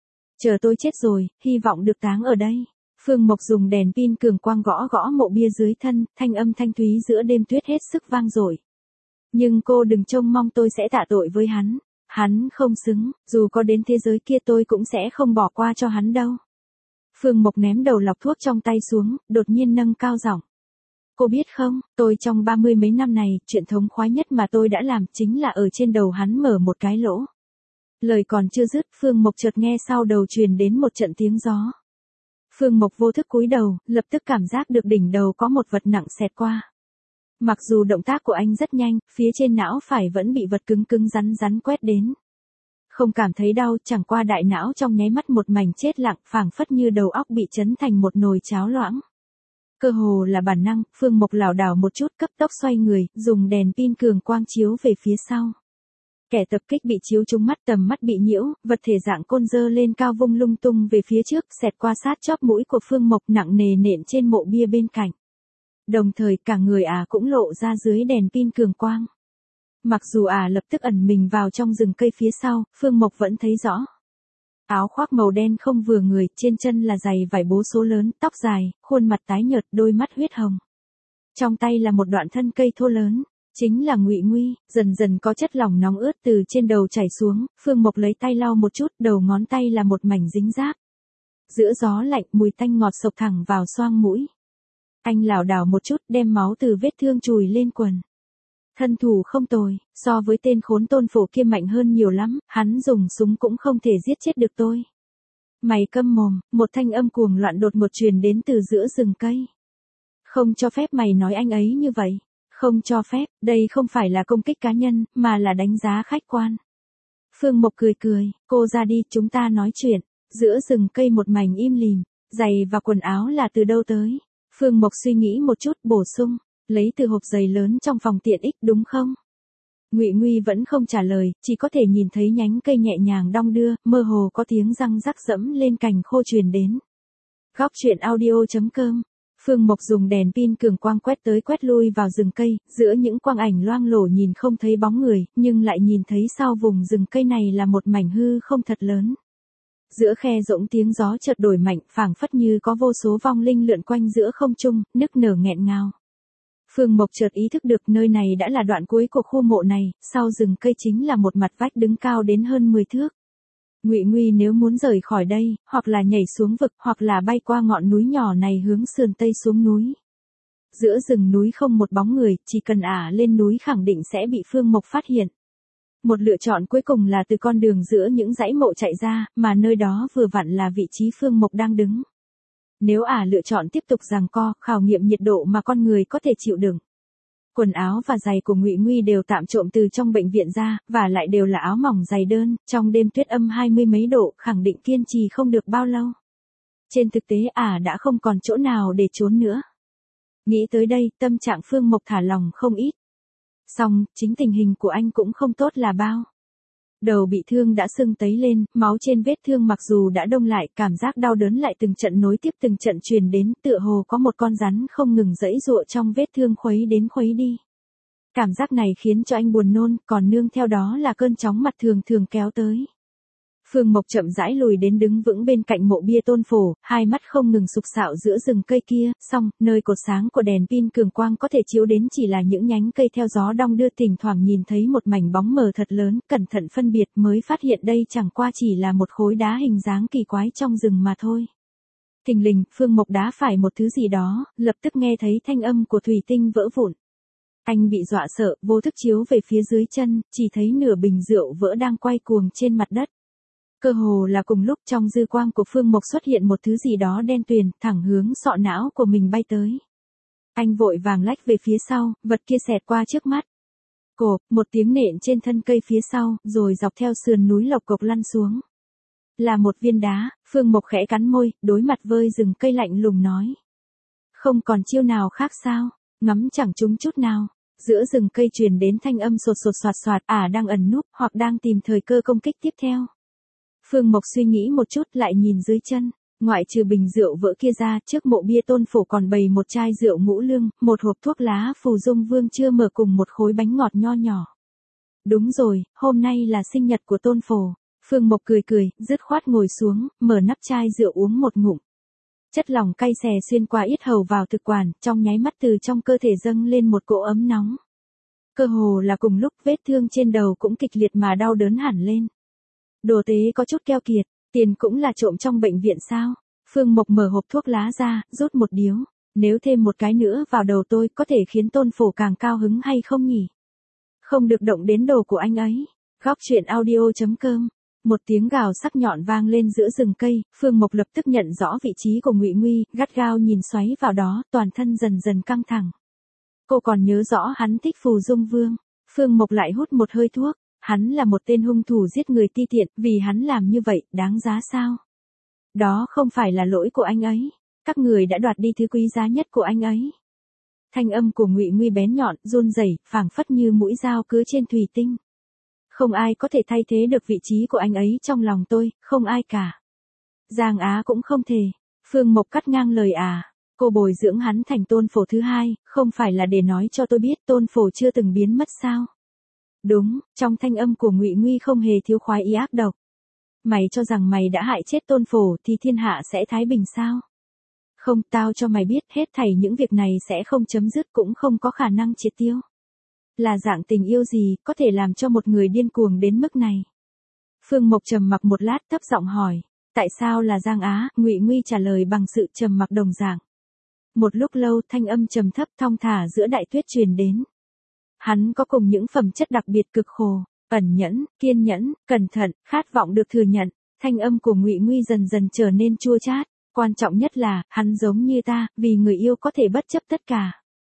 Chờ tôi chết rồi, hy vọng được táng ở đây. Phương Mộc dùng đèn pin cường quang gõ gõ mộ bia dưới thân, thanh âm thanh thúy giữa đêm tuyết hết sức vang dội. Nhưng cô đừng trông mong tôi sẽ tạ tội với hắn. Hắn không xứng, dù có đến thế giới kia tôi cũng sẽ không bỏ qua cho hắn đâu. Phương Mộc ném đầu lọc thuốc trong tay xuống, đột nhiên nâng cao giọng. Cô biết không, tôi trong 30 mấy năm này, chuyện thống khoái nhất mà tôi đã làm chính là ở trên đầu hắn mở một cái lỗ. Lời còn chưa dứt, Phương Mộc chợt nghe sau đầu truyền đến một trận tiếng gió. Phương Mộc vô thức cúi đầu, lập tức cảm giác được đỉnh đầu có một vật nặng xẹt qua. Mặc dù động tác của anh rất nhanh, phía trên não phải vẫn bị vật cứng cứng rắn rắn quét đến. Không cảm thấy đau, chẳng qua đại não trong nháy mắt một mảnh chết lặng, phảng phất như đầu óc bị chấn thành một nồi cháo loãng. Cơ hồ là bản năng, Phương Mộc lảo đảo một chút, cấp tốc xoay người, dùng đèn pin cường quang chiếu về phía sau. Kẻ tập kích bị chiếu trúng mắt, tầm mắt bị nhiễu, vật thể dạng côn dơ lên cao vung lung tung về phía trước, xẹt qua sát chóp mũi của Phương Mộc, nặng nề nện trên mộ bia bên cạnh. Đồng thời cả người cũng lộ ra dưới đèn pin cường quang. Mặc dù lập tức ẩn mình vào trong rừng cây phía sau, Phương Mộc vẫn thấy rõ. Áo khoác màu đen không vừa người, trên chân là giày vải bố số lớn, tóc dài, khuôn mặt tái nhợt, đôi mắt huyết hồng. Trong tay là một đoạn thân cây thô lớn, chính là Ngụy Nguy. Dần dần có chất lỏng nóng ướt từ trên đầu chảy xuống, Phương Mộc lấy tay lau một chút, đầu ngón tay là một mảnh dính rác. Giữa gió lạnh, mùi tanh ngọt xộc thẳng vào xoang mũi. Anh lảo đảo một chút, đem máu từ vết thương chùi lên quần. Thân thủ không tồi, so với tên khốn Tôn Phổ kia mạnh hơn nhiều lắm, hắn dùng súng cũng không thể giết chết được tôi. Mày câm mồm, một thanh âm cuồng loạn đột ngột truyền đến từ giữa rừng cây. Không cho phép mày nói anh ấy như vậy. Không cho phép, đây không phải là công kích cá nhân, mà là đánh giá khách quan. Phương Mộc cười cười, cô ra đi, chúng ta nói chuyện. Giữa rừng cây một mảnh im lìm, giày và quần áo là từ đâu tới? Phương Mộc suy nghĩ một chút, bổ sung, lấy từ hộp giày lớn trong phòng tiện ích đúng không? Ngụy Nguy vẫn không trả lời, chỉ có thể nhìn thấy nhánh cây nhẹ nhàng đong đưa, mơ hồ có tiếng răng rắc dẫm lên cành khô truyền đến. Góc truyện audio.com. Phương Mộc dùng đèn pin cường quang quét tới quét lui vào rừng cây, giữa những quang ảnh loang lổ nhìn không thấy bóng người, nhưng lại nhìn thấy sau vùng rừng cây này là một mảnh hư không thật lớn. Giữa khe rỗng tiếng gió chợt đổi mạnh, phảng phất như có vô số vong linh lượn quanh giữa không trung, nức nở nghẹn ngào. Phương Mộc chợt ý thức được nơi này đã là đoạn cuối của khu mộ này, sau rừng cây chính là một mặt vách đứng cao đến hơn 10 thước. Ngụy Nguy nếu muốn rời khỏi đây, hoặc là nhảy xuống vực, hoặc là bay qua ngọn núi nhỏ này hướng sườn tây xuống núi. Giữa rừng núi không một bóng người, chỉ cần lên núi khẳng định sẽ bị Phương Mộc phát hiện. Một lựa chọn cuối cùng là từ con đường giữa những dãy mộ chạy ra, mà nơi đó vừa vặn là vị trí Phương Mộc đang đứng. Nếu lựa chọn tiếp tục giằng co, khảo nghiệm nhiệt độ mà con người có thể chịu đựng. Quần áo và giày của Ngụy Nguy đều tạm trộm từ trong bệnh viện ra, và lại đều là áo mỏng dày đơn, trong đêm tuyết âm 20 mấy độ, khẳng định kiên trì không được bao lâu. Trên thực tế đã không còn chỗ nào để trốn nữa. Nghĩ tới đây, tâm trạng Phương Mộc thả lòng không ít. Song, chính tình hình của anh cũng không tốt là bao. Đầu bị thương đã sưng tấy lên, máu trên vết thương mặc dù đã đông lại, cảm giác đau đớn lại từng trận nối tiếp từng trận truyền đến, tựa hồ có một con rắn không ngừng giãy giụa trong vết thương khuấy đến khuấy đi. Cảm giác này khiến cho anh buồn nôn, còn nương theo đó là cơn chóng mặt thường thường kéo tới. Phương Mộc chậm rãi lùi đến đứng vững bên cạnh mộ bia Tôn Phổ, hai mắt không ngừng sục sạo giữa rừng cây kia, song, nơi cột sáng của đèn pin cường quang có thể chiếu đến chỉ là những nhánh cây theo gió đong đưa, thỉnh thoảng nhìn thấy một mảnh bóng mờ thật lớn, cẩn thận phân biệt mới phát hiện đây chẳng qua chỉ là một khối đá hình dáng kỳ quái trong rừng mà thôi. Thình lình, Phương Mộc đá phải một thứ gì đó, lập tức nghe thấy thanh âm của thủy tinh vỡ vụn. Anh bị dọa sợ, vô thức chiếu về phía dưới chân, chỉ thấy nửa bình rượu vỡ đang quay cuồng trên mặt đất. Cơ hồ là cùng lúc trong dư quang của Phương Mộc xuất hiện một thứ gì đó đen tuyền, thẳng hướng sọ não của mình bay tới. Anh vội vàng lách về phía sau, vật kia xẹt qua trước mắt. Cộp, một tiếng nện trên thân cây phía sau, rồi dọc theo sườn núi lộc cộc lăn xuống. Là một viên đá, Phương Mộc khẽ cắn môi, đối mặt với rừng cây lạnh lùng nói. Không còn chiêu nào khác sao? Ngắm chẳng trúng chút nào. Giữa rừng cây truyền đến thanh âm sột sột soạt soạt, đang ẩn núp hoặc đang tìm thời cơ công kích tiếp theo. Phương Mộc suy nghĩ một chút lại nhìn dưới chân. Ngoại trừ bình rượu vỡ kia ra, trước mộ bia Tôn Phổ còn bày một chai rượu ngũ lương, một hộp thuốc lá Phù Dung Vương chưa mở cùng một khối bánh ngọt nho nhỏ. Đúng rồi, hôm nay là sinh nhật của Tôn Phổ. Phương Mộc cười cười, dứt khoát ngồi xuống, mở nắp chai rượu uống một ngụm. Chất lỏng cay xè xuyên qua yết hầu vào thực quản, trong nháy mắt từ trong cơ thể dâng lên một cỗ ấm nóng. Cơ hồ là cùng lúc vết thương trên đầu cũng kịch liệt mà đau đớn hẳn lên. Đồ tế có chút keo kiệt, tiền cũng là trộm trong bệnh viện sao? Phương Mộc mở hộp thuốc lá ra, rút một điếu. Nếu thêm một cái nữa vào đầu tôi có thể khiến Tôn Phổ càng cao hứng hay không nhỉ? Không được động đến đồ của anh ấy. Góc truyện audio.com. Một tiếng gào sắc nhọn vang lên giữa rừng cây, Phương Mộc lập tức nhận rõ vị trí của Ngụy Nguy, gắt gao nhìn xoáy vào đó, toàn thân dần dần căng thẳng. Cô còn nhớ rõ hắn thích Phù Dung Vương. Phương Mộc lại hút một hơi thuốc. Hắn là một tên hung thủ giết người ti tiện, vì hắn làm như vậy, đáng giá sao? Đó không phải là lỗi của anh ấy. Các người đã đoạt đi thứ quý giá nhất của anh ấy. Thanh âm của Ngụy Nguy bén nhọn, run rẩy, phảng phất như mũi dao cứa trên thủy tinh. Không ai có thể thay thế được vị trí của anh ấy trong lòng tôi, không ai cả. Giang Á cũng không thể. Phương Mộc cắt ngang lời cô bồi dưỡng hắn thành Tôn Phổ thứ hai, không phải là để nói cho tôi biết Tôn Phổ chưa từng biến mất sao? Đúng, trong thanh âm của Ngụy Nguy không hề thiếu khoái ý ác độc. Mày cho rằng mày đã hại chết Tôn Phổ thì thiên hạ sẽ thái bình sao? Không, tao cho mày biết hết thảy những việc này sẽ không chấm dứt cũng không có khả năng triệt tiêu. Là dạng tình yêu gì có thể làm cho một người điên cuồng đến mức này? Phương Mộc trầm mặc một lát thấp giọng hỏi, tại sao là Giang Á? Ngụy Nguy trả lời bằng sự trầm mặc đồng dạng. Một lúc lâu thanh âm trầm thấp thong thả giữa đại tuyết truyền đến. Hắn có cùng những phẩm chất đặc biệt cực khổ, ẩn nhẫn, kiên nhẫn, cẩn thận, khát vọng được thừa nhận. Thanh âm của Ngụy Nguy dần dần trở nên chua chát. Quan trọng nhất là, hắn giống như ta, vì người yêu có thể bất chấp tất cả.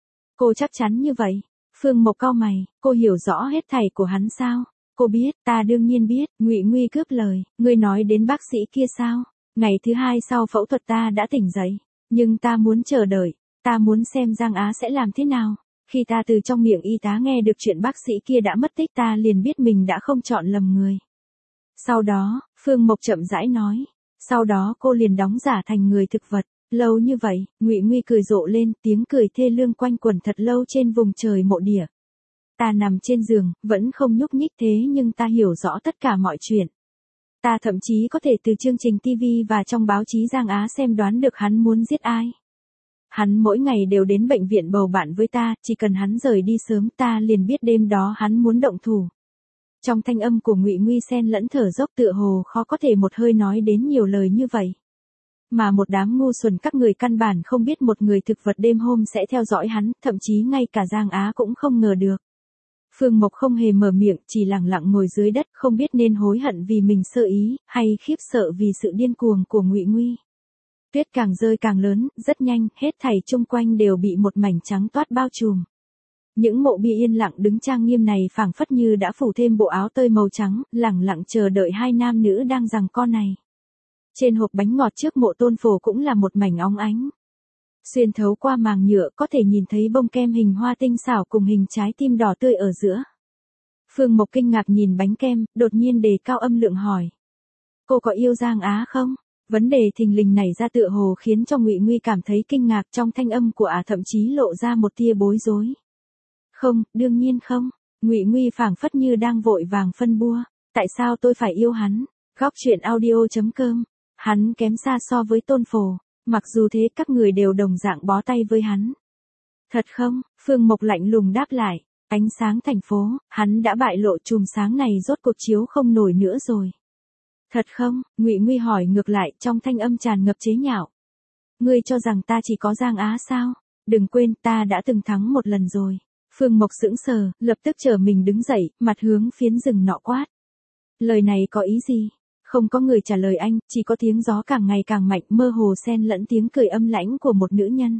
Cô chắc chắn như vậy. Phương Mộc cau mày, cô hiểu rõ hết thảy của hắn sao? Cô biết, ta đương nhiên biết. Ngụy Nguy cướp lời, ngươi nói đến bác sĩ kia sao? Ngày thứ hai sau phẫu thuật ta đã tỉnh dậy, nhưng ta muốn chờ đợi, ta muốn xem Giang Á sẽ làm thế nào. Khi ta từ trong miệng y tá nghe được chuyện bác sĩ kia đã mất tích ta liền biết mình đã không chọn lầm người. Sau đó, Phương Mộc chậm rãi nói, sau đó cô liền đóng giả thành người thực vật. Lâu như vậy, Ngụy Nguy cười rộ lên, tiếng cười thê lương quanh quẩn thật lâu trên vùng trời mộ địa. Ta nằm trên giường, vẫn không nhúc nhích thế nhưng ta hiểu rõ tất cả mọi chuyện. Ta thậm chí có thể từ chương trình TV và trong báo chí Giang Á xem đoán được hắn muốn giết ai. Hắn mỗi ngày đều đến bệnh viện bầu bạn với ta, chỉ cần hắn rời đi sớm ta liền biết đêm đó hắn muốn động thủ. Trong thanh âm của Ngụy Nguy xen lẫn thở dốc tựa hồ khó có thể một hơi nói đến nhiều lời như vậy. Mà một đám ngu xuẩn các người căn bản không biết một người thực vật đêm hôm sẽ theo dõi hắn, thậm chí ngay cả Giang Á cũng không ngờ được. Phương Mộc không hề mở miệng, chỉ lặng lặng ngồi dưới đất, không biết nên hối hận vì mình sơ ý, hay khiếp sợ vì sự điên cuồng của Ngụy Nguy. Tuyết càng rơi càng lớn, rất nhanh, hết thảy chung quanh đều bị một mảnh trắng toát bao trùm. Những mộ bia yên lặng đứng trang nghiêm này phảng phất như đã phủ thêm bộ áo tơi màu trắng, lẳng lặng chờ đợi hai nam nữ đang giằng co này. Trên hộp bánh ngọt trước mộ Tôn Phổ cũng là một mảnh óng ánh. Xuyên thấu qua màng nhựa có thể nhìn thấy bông kem hình hoa tinh xảo cùng hình trái tim đỏ tươi ở giữa. Phương Mộc kinh ngạc nhìn bánh kem, đột nhiên đề cao âm lượng hỏi. Cô có yêu Giang Á không? Vấn đề thình lình nảy ra tựa hồ khiến cho Ngụy Nguy cảm thấy kinh ngạc, trong thanh âm của thậm chí lộ ra một tia bối rối. Không, đương nhiên không. Ngụy Nguy phảng phất như đang vội vàng phân bua. Tại sao tôi phải yêu hắn? Góc truyện audio.com. Hắn kém xa so với Tôn Phổ. Mặc dù thế các người đều đồng dạng bó tay với hắn. Thật không? Phương Mộc lạnh lùng đáp lại. Ánh sáng thành phố, hắn đã bại lộ chùm sáng này rốt cuộc chiếu không nổi nữa rồi. Thật không? Ngụy Nguy hỏi ngược lại trong thanh âm tràn ngập chế nhạo. Ngươi cho rằng ta chỉ có Giang Á sao? Đừng quên ta đã từng thắng một lần rồi. Phương Mộc sững sờ, lập tức trở mình đứng dậy, mặt hướng phiến rừng nọ quát. Lời này có ý gì? Không có người trả lời anh, chỉ có tiếng gió càng ngày càng mạnh mơ hồ xen lẫn tiếng cười âm lãnh của một nữ nhân.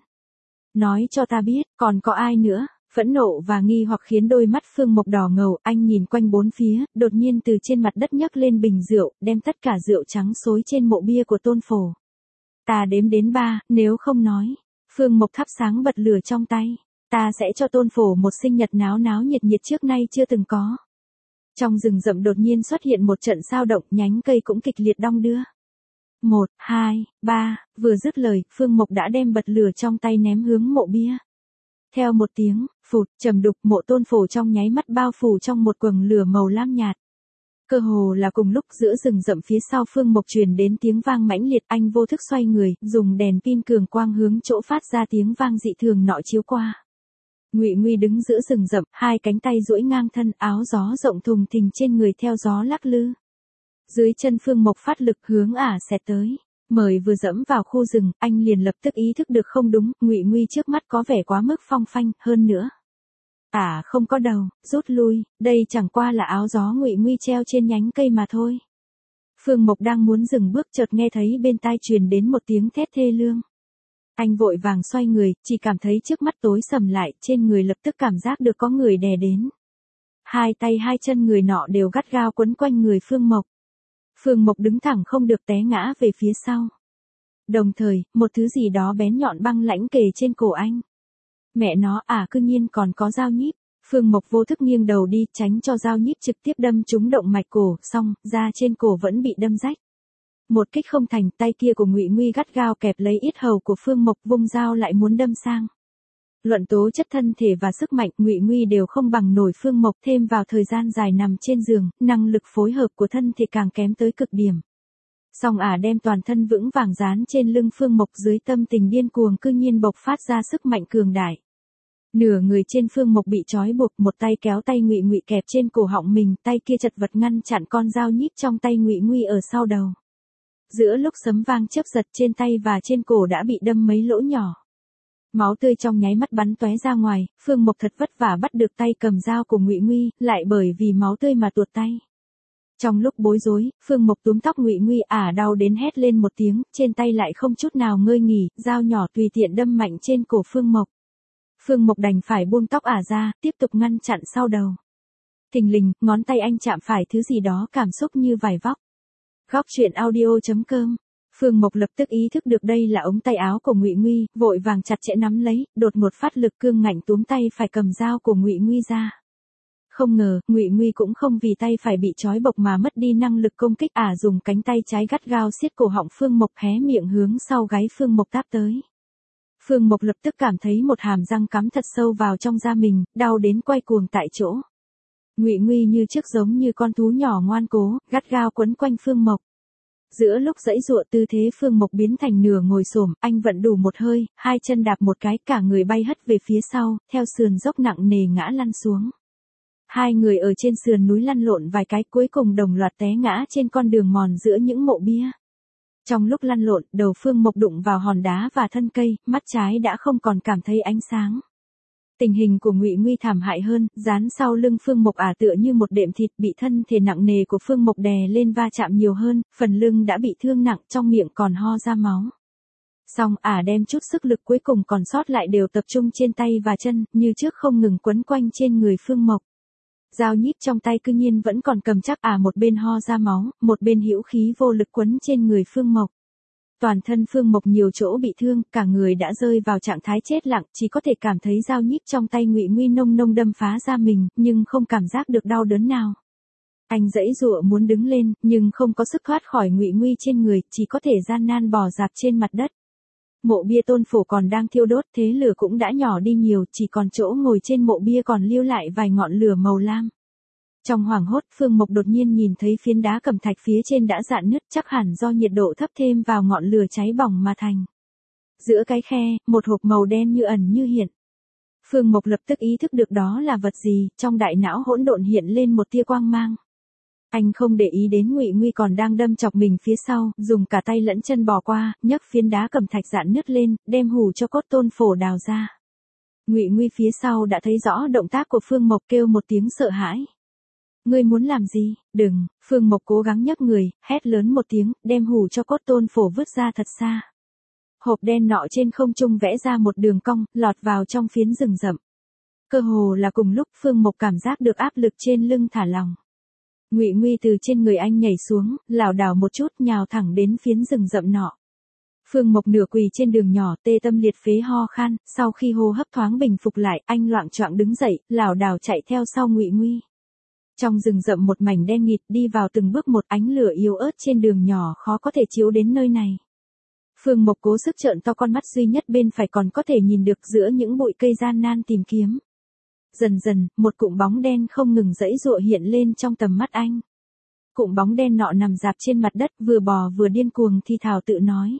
Nói cho ta biết, còn có ai nữa? Phẫn nộ và nghi hoặc khiến đôi mắt Phương Mộc đỏ ngầu, anh nhìn quanh bốn phía, đột nhiên từ trên mặt đất nhấc lên bình rượu, đem tất cả rượu trắng xối trên mộ bia của Tôn Phổ. Ta đếm đến 3, nếu không nói. Phương Mộc thắp sáng bật lửa trong tay. Ta sẽ cho Tôn Phổ một sinh nhật náo náo nhiệt nhiệt trước nay chưa từng có. Trong rừng rậm đột nhiên xuất hiện một trận sao động, nhánh cây cũng kịch liệt đong đưa. 1, 2, 3, vừa dứt lời, Phương Mộc đã đem bật lửa trong tay ném hướng mộ bia. Theo một tiếng, phụt, trầm đục, mộ Tôn Phổ trong nháy mắt bao phủ trong một quầng lửa màu lam nhạt. Cơ hồ là cùng lúc giữa rừng rậm phía sau Phương Mộc truyền đến tiếng vang mãnh liệt, anh vô thức xoay người, dùng đèn pin cường quang hướng chỗ phát ra tiếng vang dị thường nọ chiếu qua. Ngụy Nguy đứng giữa rừng rậm, hai cánh tay duỗi ngang thân, áo gió rộng thùng thình trên người theo gió lắc lư. Dưới chân Phương Mộc phát lực hướng xẹt tới. Mời vừa dẫm vào khu rừng, anh liền lập tức ý thức được không đúng, Ngụy Nguy trước mắt có vẻ quá mức phong phanh, hơn nữa. Không có đầu, rút lui, đây chẳng qua là áo gió Ngụy Nguy treo trên nhánh cây mà thôi. Phương Mộc đang muốn dừng bước chợt nghe thấy bên tai truyền đến một tiếng thét thê lương. Anh vội vàng xoay người, chỉ cảm thấy trước mắt tối sầm lại, trên người lập tức cảm giác được có người đè đến. Hai tay hai chân người nọ đều gắt gao quấn quanh người Phương Mộc. Phương Mộc đứng thẳng không được té ngã về phía sau. Đồng thời, một thứ gì đó bén nhọn băng lãnh kề trên cổ anh. Mẹ nó, cư nhiên còn có dao nhíp. Phương Mộc vô thức nghiêng đầu đi, tránh cho dao nhíp trực tiếp đâm trúng động mạch cổ, xong, da trên cổ vẫn bị đâm rách. Một kích không thành, tay kia của Ngụy Nguy gắt gao kẹp lấy yết hầu của Phương Mộc, vung dao lại muốn đâm sang. Luận tố chất thân thể và sức mạnh, Ngụy Nguy đều không bằng nổi Phương Mộc, thêm vào thời gian dài nằm trên giường, năng lực phối hợp của thân thể càng kém tới cực điểm. Song đem toàn thân vững vàng dán trên lưng Phương Mộc, dưới tâm tình điên cuồng cư nhiên bộc phát ra sức mạnh cường đại. Nửa người trên Phương Mộc bị trói buộc, một tay kéo tay Ngụy Nguy kẹp trên cổ họng mình, tay kia chật vật ngăn chặn con dao nhíp trong tay Ngụy Nguy ở sau đầu. Giữa lúc sấm vang chớp giật, trên tay và trên cổ đã bị đâm mấy lỗ nhỏ. Máu tươi trong nháy mắt bắn tóe ra ngoài, Phương Mộc thật vất vả bắt được tay cầm dao của Ngụy Nguy, lại bởi vì máu tươi mà tuột tay. Trong lúc bối rối, Phương Mộc túm tóc Ngụy Nguy, đau đến hét lên một tiếng, trên tay lại không chút nào ngơi nghỉ, dao nhỏ tùy tiện đâm mạnh trên cổ Phương Mộc. Phương Mộc đành phải buông tóc ra, tiếp tục ngăn chặn sau đầu. Thình lình, ngón tay anh chạm phải thứ gì đó cảm xúc như vải vóc. Góc truyện audio.com. Phương Mộc lập tức ý thức được đây là ống tay áo của Ngụy Nguy, vội vàng chặt chẽ nắm lấy, đột ngột phát lực cương ngạnh túm tay phải cầm dao của Ngụy Nguy ra. Không ngờ, Ngụy Nguy cũng không vì tay phải bị trói buộc mà mất đi năng lực công kích, dùng cánh tay trái gắt gao siết cổ họng Phương Mộc, hé miệng hướng sau gáy Phương Mộc táp tới. Phương Mộc lập tức cảm thấy một hàm răng cắm thật sâu vào trong da mình, đau đến quay cuồng tại chỗ. Ngụy Nguy như trước giống như con thú nhỏ ngoan cố, gắt gao quấn quanh Phương Mộc. Giữa lúc giãy giụa, tư thế Phương Mộc biến thành nửa ngồi xổm, anh vận đủ một hơi, hai chân đạp một cái, cả người bay hất về phía sau, theo sườn dốc nặng nề ngã lăn xuống. Hai người ở trên sườn núi lăn lộn vài cái, cuối cùng đồng loạt té ngã trên con đường mòn giữa những mộ bia. Trong lúc lăn lộn, đầu Phương Mộc đụng vào hòn đá và thân cây, mắt trái đã không còn cảm thấy ánh sáng. Tình hình của Ngụy Nguy thảm hại hơn, dán sau lưng Phương Mộc tựa như một đệm thịt, bị thân thể nặng nề của Phương Mộc đè lên va chạm nhiều hơn, phần lưng đã bị thương nặng, trong miệng còn ho ra máu. Xong đem chút sức lực cuối cùng còn sót lại đều tập trung trên tay và chân, như trước không ngừng quấn quanh trên người Phương Mộc. Dao nhíp trong tay cư nhiên vẫn còn cầm chắc, một bên ho ra máu, một bên hữu khí vô lực quấn trên người Phương Mộc. Toàn thân Phương Mộc nhiều chỗ bị thương, cả người đã rơi vào trạng thái chết lặng, chỉ có thể cảm thấy dao nhíp trong tay Ngụy Nguy nông nông đâm phá da mình, nhưng không cảm giác được đau đớn nào. Anh giãy giụa muốn đứng lên, nhưng không có sức thoát khỏi Ngụy Nguy trên người, chỉ có thể gian nan bò dạp trên mặt đất. Mộ bia Tôn Phổ còn đang thiêu đốt, thế lửa cũng đã nhỏ đi nhiều, chỉ còn chỗ ngồi trên mộ bia còn lưu lại vài ngọn lửa màu lam. Trong hoảng hốt, Phương Mộc đột nhiên nhìn thấy phiến đá cẩm thạch phía trên đã rạn nứt, chắc hẳn do nhiệt độ thấp thêm vào ngọn lửa cháy bỏng mà thành. Giữa cái khe, một hộp màu đen như ẩn như hiện. Phương Mộc lập tức ý thức được đó là vật gì, trong đại não hỗn độn hiện lên một tia quang mang. Anh không để ý đến Ngụy Nguy còn đang đâm chọc mình phía sau, dùng cả tay lẫn chân bò qua, nhấc phiến đá cẩm thạch rạn nứt lên, đem hủ cho cốt Tôn Phổ đào ra. Ngụy Nguy phía sau đã thấy rõ động tác của Phương Mộc, kêu một tiếng sợ hãi. Ngươi muốn làm gì? Đừng, Phương Mộc cố gắng nhấc người, hét lớn một tiếng, đem hủ cho cốt Tôn Phổ vứt ra thật xa. Hộp đen nọ trên không trung vẽ ra một đường cong, lọt vào trong phiến rừng rậm. Cơ hồ là cùng lúc Phương Mộc cảm giác được áp lực trên lưng thả lỏng. Ngụy Nguy từ trên người anh nhảy xuống, lảo đảo một chút nhào thẳng đến phiến rừng rậm nọ. Phương Mộc nửa quỳ trên đường nhỏ, tê tâm liệt phế ho khan, sau khi hô hấp thoáng bình phục lại, anh loạng choạng đứng dậy, lảo đảo chạy theo sau Ngụy Nguy. Trong rừng rậm một mảnh đen nghịt, đi vào từng bước một, ánh lửa yếu ớt trên đường nhỏ khó có thể chiếu đến nơi này. Phương Mộc cố sức trợn to con mắt duy nhất bên phải còn có thể nhìn được giữa những bụi cây gian nan tìm kiếm. Dần dần, một cụm bóng đen không ngừng giãy giụa hiện lên trong tầm mắt anh. Cụm bóng đen nọ nằm rạp trên mặt đất, vừa bò vừa điên cuồng thi thào tự nói.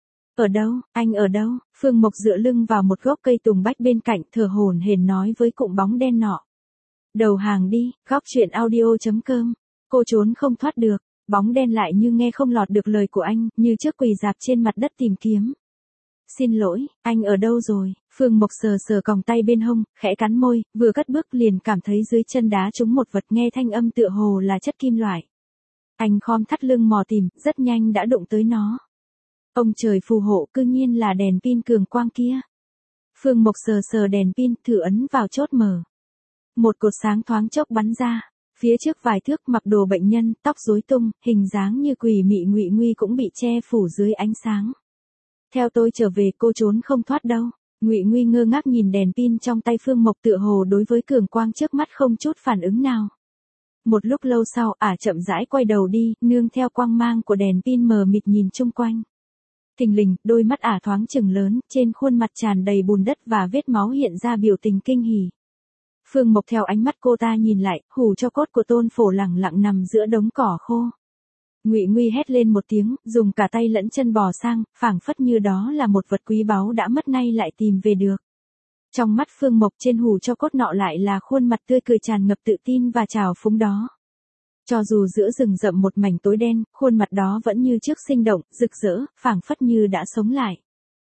Ở đâu, anh ở đâu? Phương Mộc dựa lưng vào một gốc cây tùng bách bên cạnh, thở hổn hển nói với cụm bóng đen nọ. Đầu hàng đi, góc truyện audio.com. Cô trốn không thoát được. Bóng đen lại như nghe không lọt được lời của anh, như trước quỳ rạp trên mặt đất tìm kiếm. Xin lỗi, anh ở đâu rồi? Phương Mộc sờ sờ còng tay bên hông, khẽ cắn môi, vừa cất bước liền cảm thấy dưới chân đá trúng một vật, nghe thanh âm tựa hồ là chất kim loại. Anh khom thắt lưng mò tìm, rất nhanh đã đụng tới nó. Ông trời phù hộ, cư nhiên là đèn pin cường quang kia. Phương Mộc sờ sờ đèn pin, thử ấn vào chốt mở. Một cột sáng thoáng chốc bắn ra. Phía trước vài thước, mặc đồ bệnh nhân, tóc rối tung, hình dáng như quỷ mị Ngụy Nguy cũng bị che phủ dưới ánh sáng. Theo tôi trở về, cô trốn không thoát đâu. Ngụy Nguy ngơ ngác nhìn đèn pin trong tay Phương Mộc, tựa hồ đối với cường quang trước mắt không chút phản ứng nào. Một lúc lâu sau, ả chậm rãi quay đầu đi, nương theo quang mang của đèn pin mờ mịt nhìn chung quanh. Thình lình, đôi mắt ả thoáng chừng lớn, trên khuôn mặt tràn đầy bùn đất và vết máu hiện ra biểu tình kinh hỉ. Phương Mộc theo ánh mắt cô ta nhìn lại, hủ cho cốt của Tôn Phổ lẳng lặng nằm giữa đống cỏ khô. Ngụy Nguy hét lên một tiếng, dùng cả tay lẫn chân bò sang, phảng phất như đó là một vật quý báu đã mất nay lại tìm về được. Trong mắt Phương Mộc, trên hủ cho cốt nọ lại là khuôn mặt tươi cười tràn ngập tự tin và trào phúng đó. Cho dù giữa rừng rậm một mảnh tối đen, khuôn mặt đó vẫn như trước sinh động, rực rỡ, phảng phất như đã sống lại.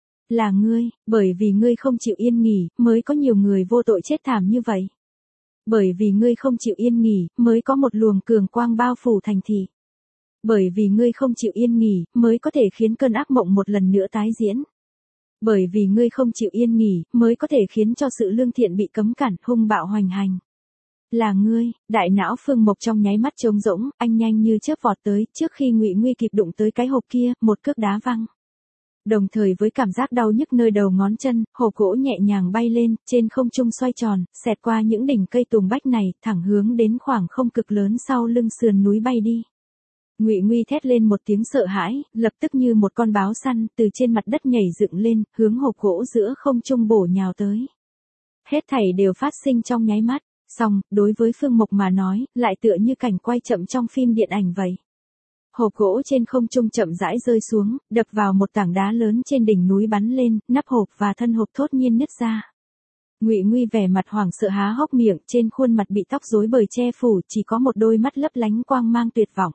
Là ngươi, bởi vì ngươi không chịu yên nghỉ, mới có nhiều người vô tội chết thảm như vậy. Bởi vì ngươi không chịu yên nghỉ, mới có một luồng cường quang bao phủ thành thị. Bởi vì ngươi không chịu yên nghỉ, mới có thể khiến cơn ác mộng một lần nữa tái diễn. Bởi vì ngươi không chịu yên nghỉ, mới có thể khiến cho sự lương thiện bị cấm cản, hung bạo hoành hành. Là ngươi, đại não Phương Mộc trong nháy mắt trống rỗng, anh nhanh như chớp vọt tới, trước khi Ngụy Nguy kịp đụng tới cái hộp kia, một cước đá văng. Đồng thời với cảm giác đau nhức nơi đầu ngón chân, hộp gỗ nhẹ nhàng bay lên, trên không trung xoay tròn, xẹt qua những đỉnh cây tùng bách này, thẳng hướng đến khoảng không cực lớn sau lưng sườn núi bay đi. Ngụy Nguy thét lên một tiếng sợ hãi, lập tức như một con báo săn, từ trên mặt đất nhảy dựng lên, hướng hộp gỗ giữa không trung bổ nhào tới. Hết thảy đều phát sinh trong nháy mắt, song, đối với Phương Mộc mà nói, lại tựa như cảnh quay chậm trong phim điện ảnh vậy. Hộp gỗ trên không trung chậm rãi rơi xuống, đập vào một tảng đá lớn trên đỉnh núi bắn lên, nắp hộp và thân hộp thốt nhiên nứt ra. Ngụy Nguy vẻ mặt hoảng sợ há hốc miệng, trên khuôn mặt bị tóc rối bời che phủ, chỉ có một đôi mắt lấp lánh quang mang tuyệt vọng.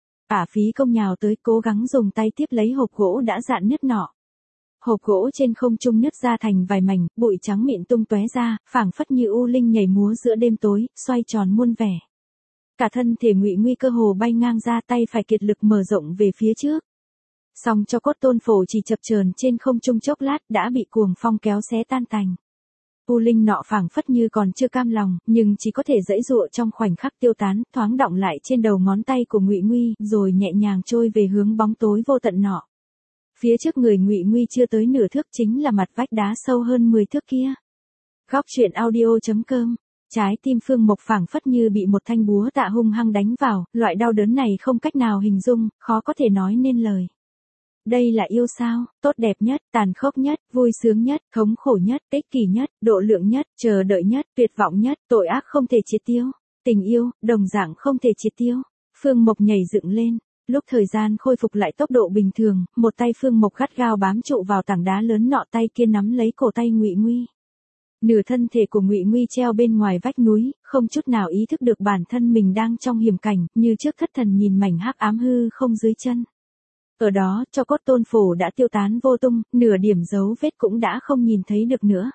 Ả phí công nhào tới, cố gắng dùng tay tiếp lấy hộp gỗ đã rạn nứt nọ. Hộp gỗ trên không trung nứt ra thành vài mảnh, bụi trắng mịn tung tóe ra, phảng phất như u linh nhảy múa giữa đêm tối, xoay tròn muôn vẻ. Cả thân thể Ngụy Nguy cơ hồ bay ngang ra, tay phải kiệt lực mở rộng về phía trước. Song cho cốt Tôn Phổ chỉ chập chờn trên không trung chốc lát đã bị cuồng phong kéo xé tan tành. U linh nọ phảng phất như còn chưa cam lòng, nhưng chỉ có thể giãy giụa trong khoảnh khắc tiêu tán, thoáng đọng lại trên đầu ngón tay của Ngụy Nguy, rồi nhẹ nhàng trôi về hướng bóng tối vô tận nọ. Phía trước người Ngụy Nguy chưa tới nửa thước chính là mặt vách đá sâu hơn 10 thước kia. Góc truyện audio.com. Trái tim Phương Mộc phảng phất như bị một thanh búa tạ hung hăng đánh vào, loại đau đớn này không cách nào hình dung, khó có thể nói nên lời. Đây là yêu sao, tốt đẹp nhất, tàn khốc nhất, vui sướng nhất, thống khổ nhất, ích kỷ nhất, độ lượng nhất, chờ đợi nhất, tuyệt vọng nhất, tội ác không thể triệt tiêu. Tình yêu, đồng dạng không thể triệt tiêu. Phương Mộc nhảy dựng lên. Lúc thời gian khôi phục lại tốc độ bình thường, một tay Phương Mộc gắt gao bám trụ vào tảng đá lớn nọ, tay kia nắm lấy cổ tay Ngụy Nguy. Nửa thân thể của Ngụy Nguy treo bên ngoài vách núi, không chút nào ý thức được bản thân mình đang trong hiểm cảnh, như trước thất thần nhìn mảnh hắc ám hư không dưới chân. Ở đó, cho cốt Tôn Phổ đã tiêu tán vô tung, nửa điểm dấu vết cũng đã không nhìn thấy được nữa.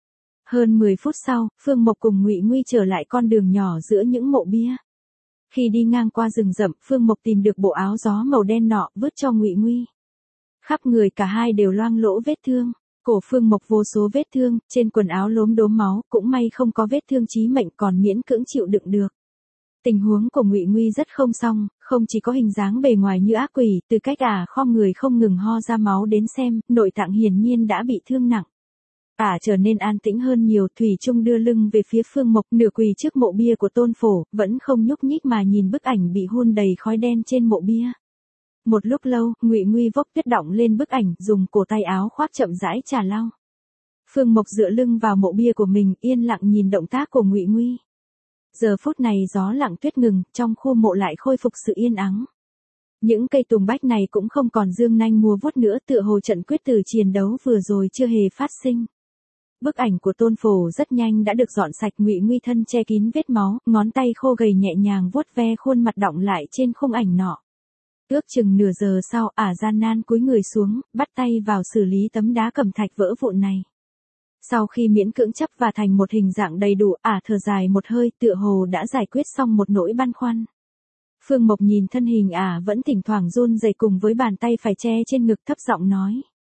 Hơn 10 phút sau, Phương Mộc cùng Ngụy Nguy trở lại con đường nhỏ giữa những mộ bia. Khi đi ngang qua rừng rậm, Phương Mộc tìm được bộ áo gió màu đen nọ, vứt cho Ngụy Nguy. Khắp người cả hai đều loang lỗ vết thương. Cổ Phương Mộc vô số vết thương, trên quần áo lốm đốm máu, cũng may không có vết thương chí mệnh, còn miễn cưỡng chịu đựng được. Tình huống của Ngụy Nguy rất không xong, không chỉ có hình dáng bề ngoài như ác quỷ, từ cách khom người không ngừng ho ra máu đến xem, nội tạng hiển nhiên đã bị thương nặng. Trở nên an tĩnh hơn nhiều, thủy chung đưa lưng về phía Phương Mộc, nửa quỳ trước mộ bia của Tôn Phổ, vẫn không nhúc nhích mà nhìn bức ảnh bị hun đầy khói đen trên mộ bia. Một lúc lâu, Ngụy Nguy vốc tuyết đọng lên bức ảnh, dùng cổ tay áo khoác chậm rãi chà lau. Phương Mộc dựa lưng vào mộ bia của mình, yên lặng nhìn động tác của Ngụy Nguy. Giờ phút này gió lặng tuyết ngừng, trong khu mộ lại khôi phục sự yên ắng. Những cây tùng bách này cũng không còn dương nanh múa vuốt nữa, tựa hồ trận quyết tử chiến đấu vừa rồi chưa hề phát sinh. Bức ảnh của Tôn Phổ rất nhanh đã được dọn sạch, Ngụy Nguy thân che kín vết máu, ngón tay khô gầy nhẹ nhàng vuốt ve khuôn mặt đọng lại trên khung ảnh nọ. Ước chừng nửa giờ sau, gian nan cúi người xuống, bắt tay vào xử lý tấm đá cẩm thạch vỡ vụn này. Sau khi miễn cưỡng chấp và thành một hình dạng đầy đủ, thở dài một hơi, tựa hồ đã giải quyết xong một nỗi băn khoăn. Phương Mộc nhìn thân hình vẫn thỉnh thoảng run rẩy cùng với bàn tay phải che trên ngực, thấp giọng nói.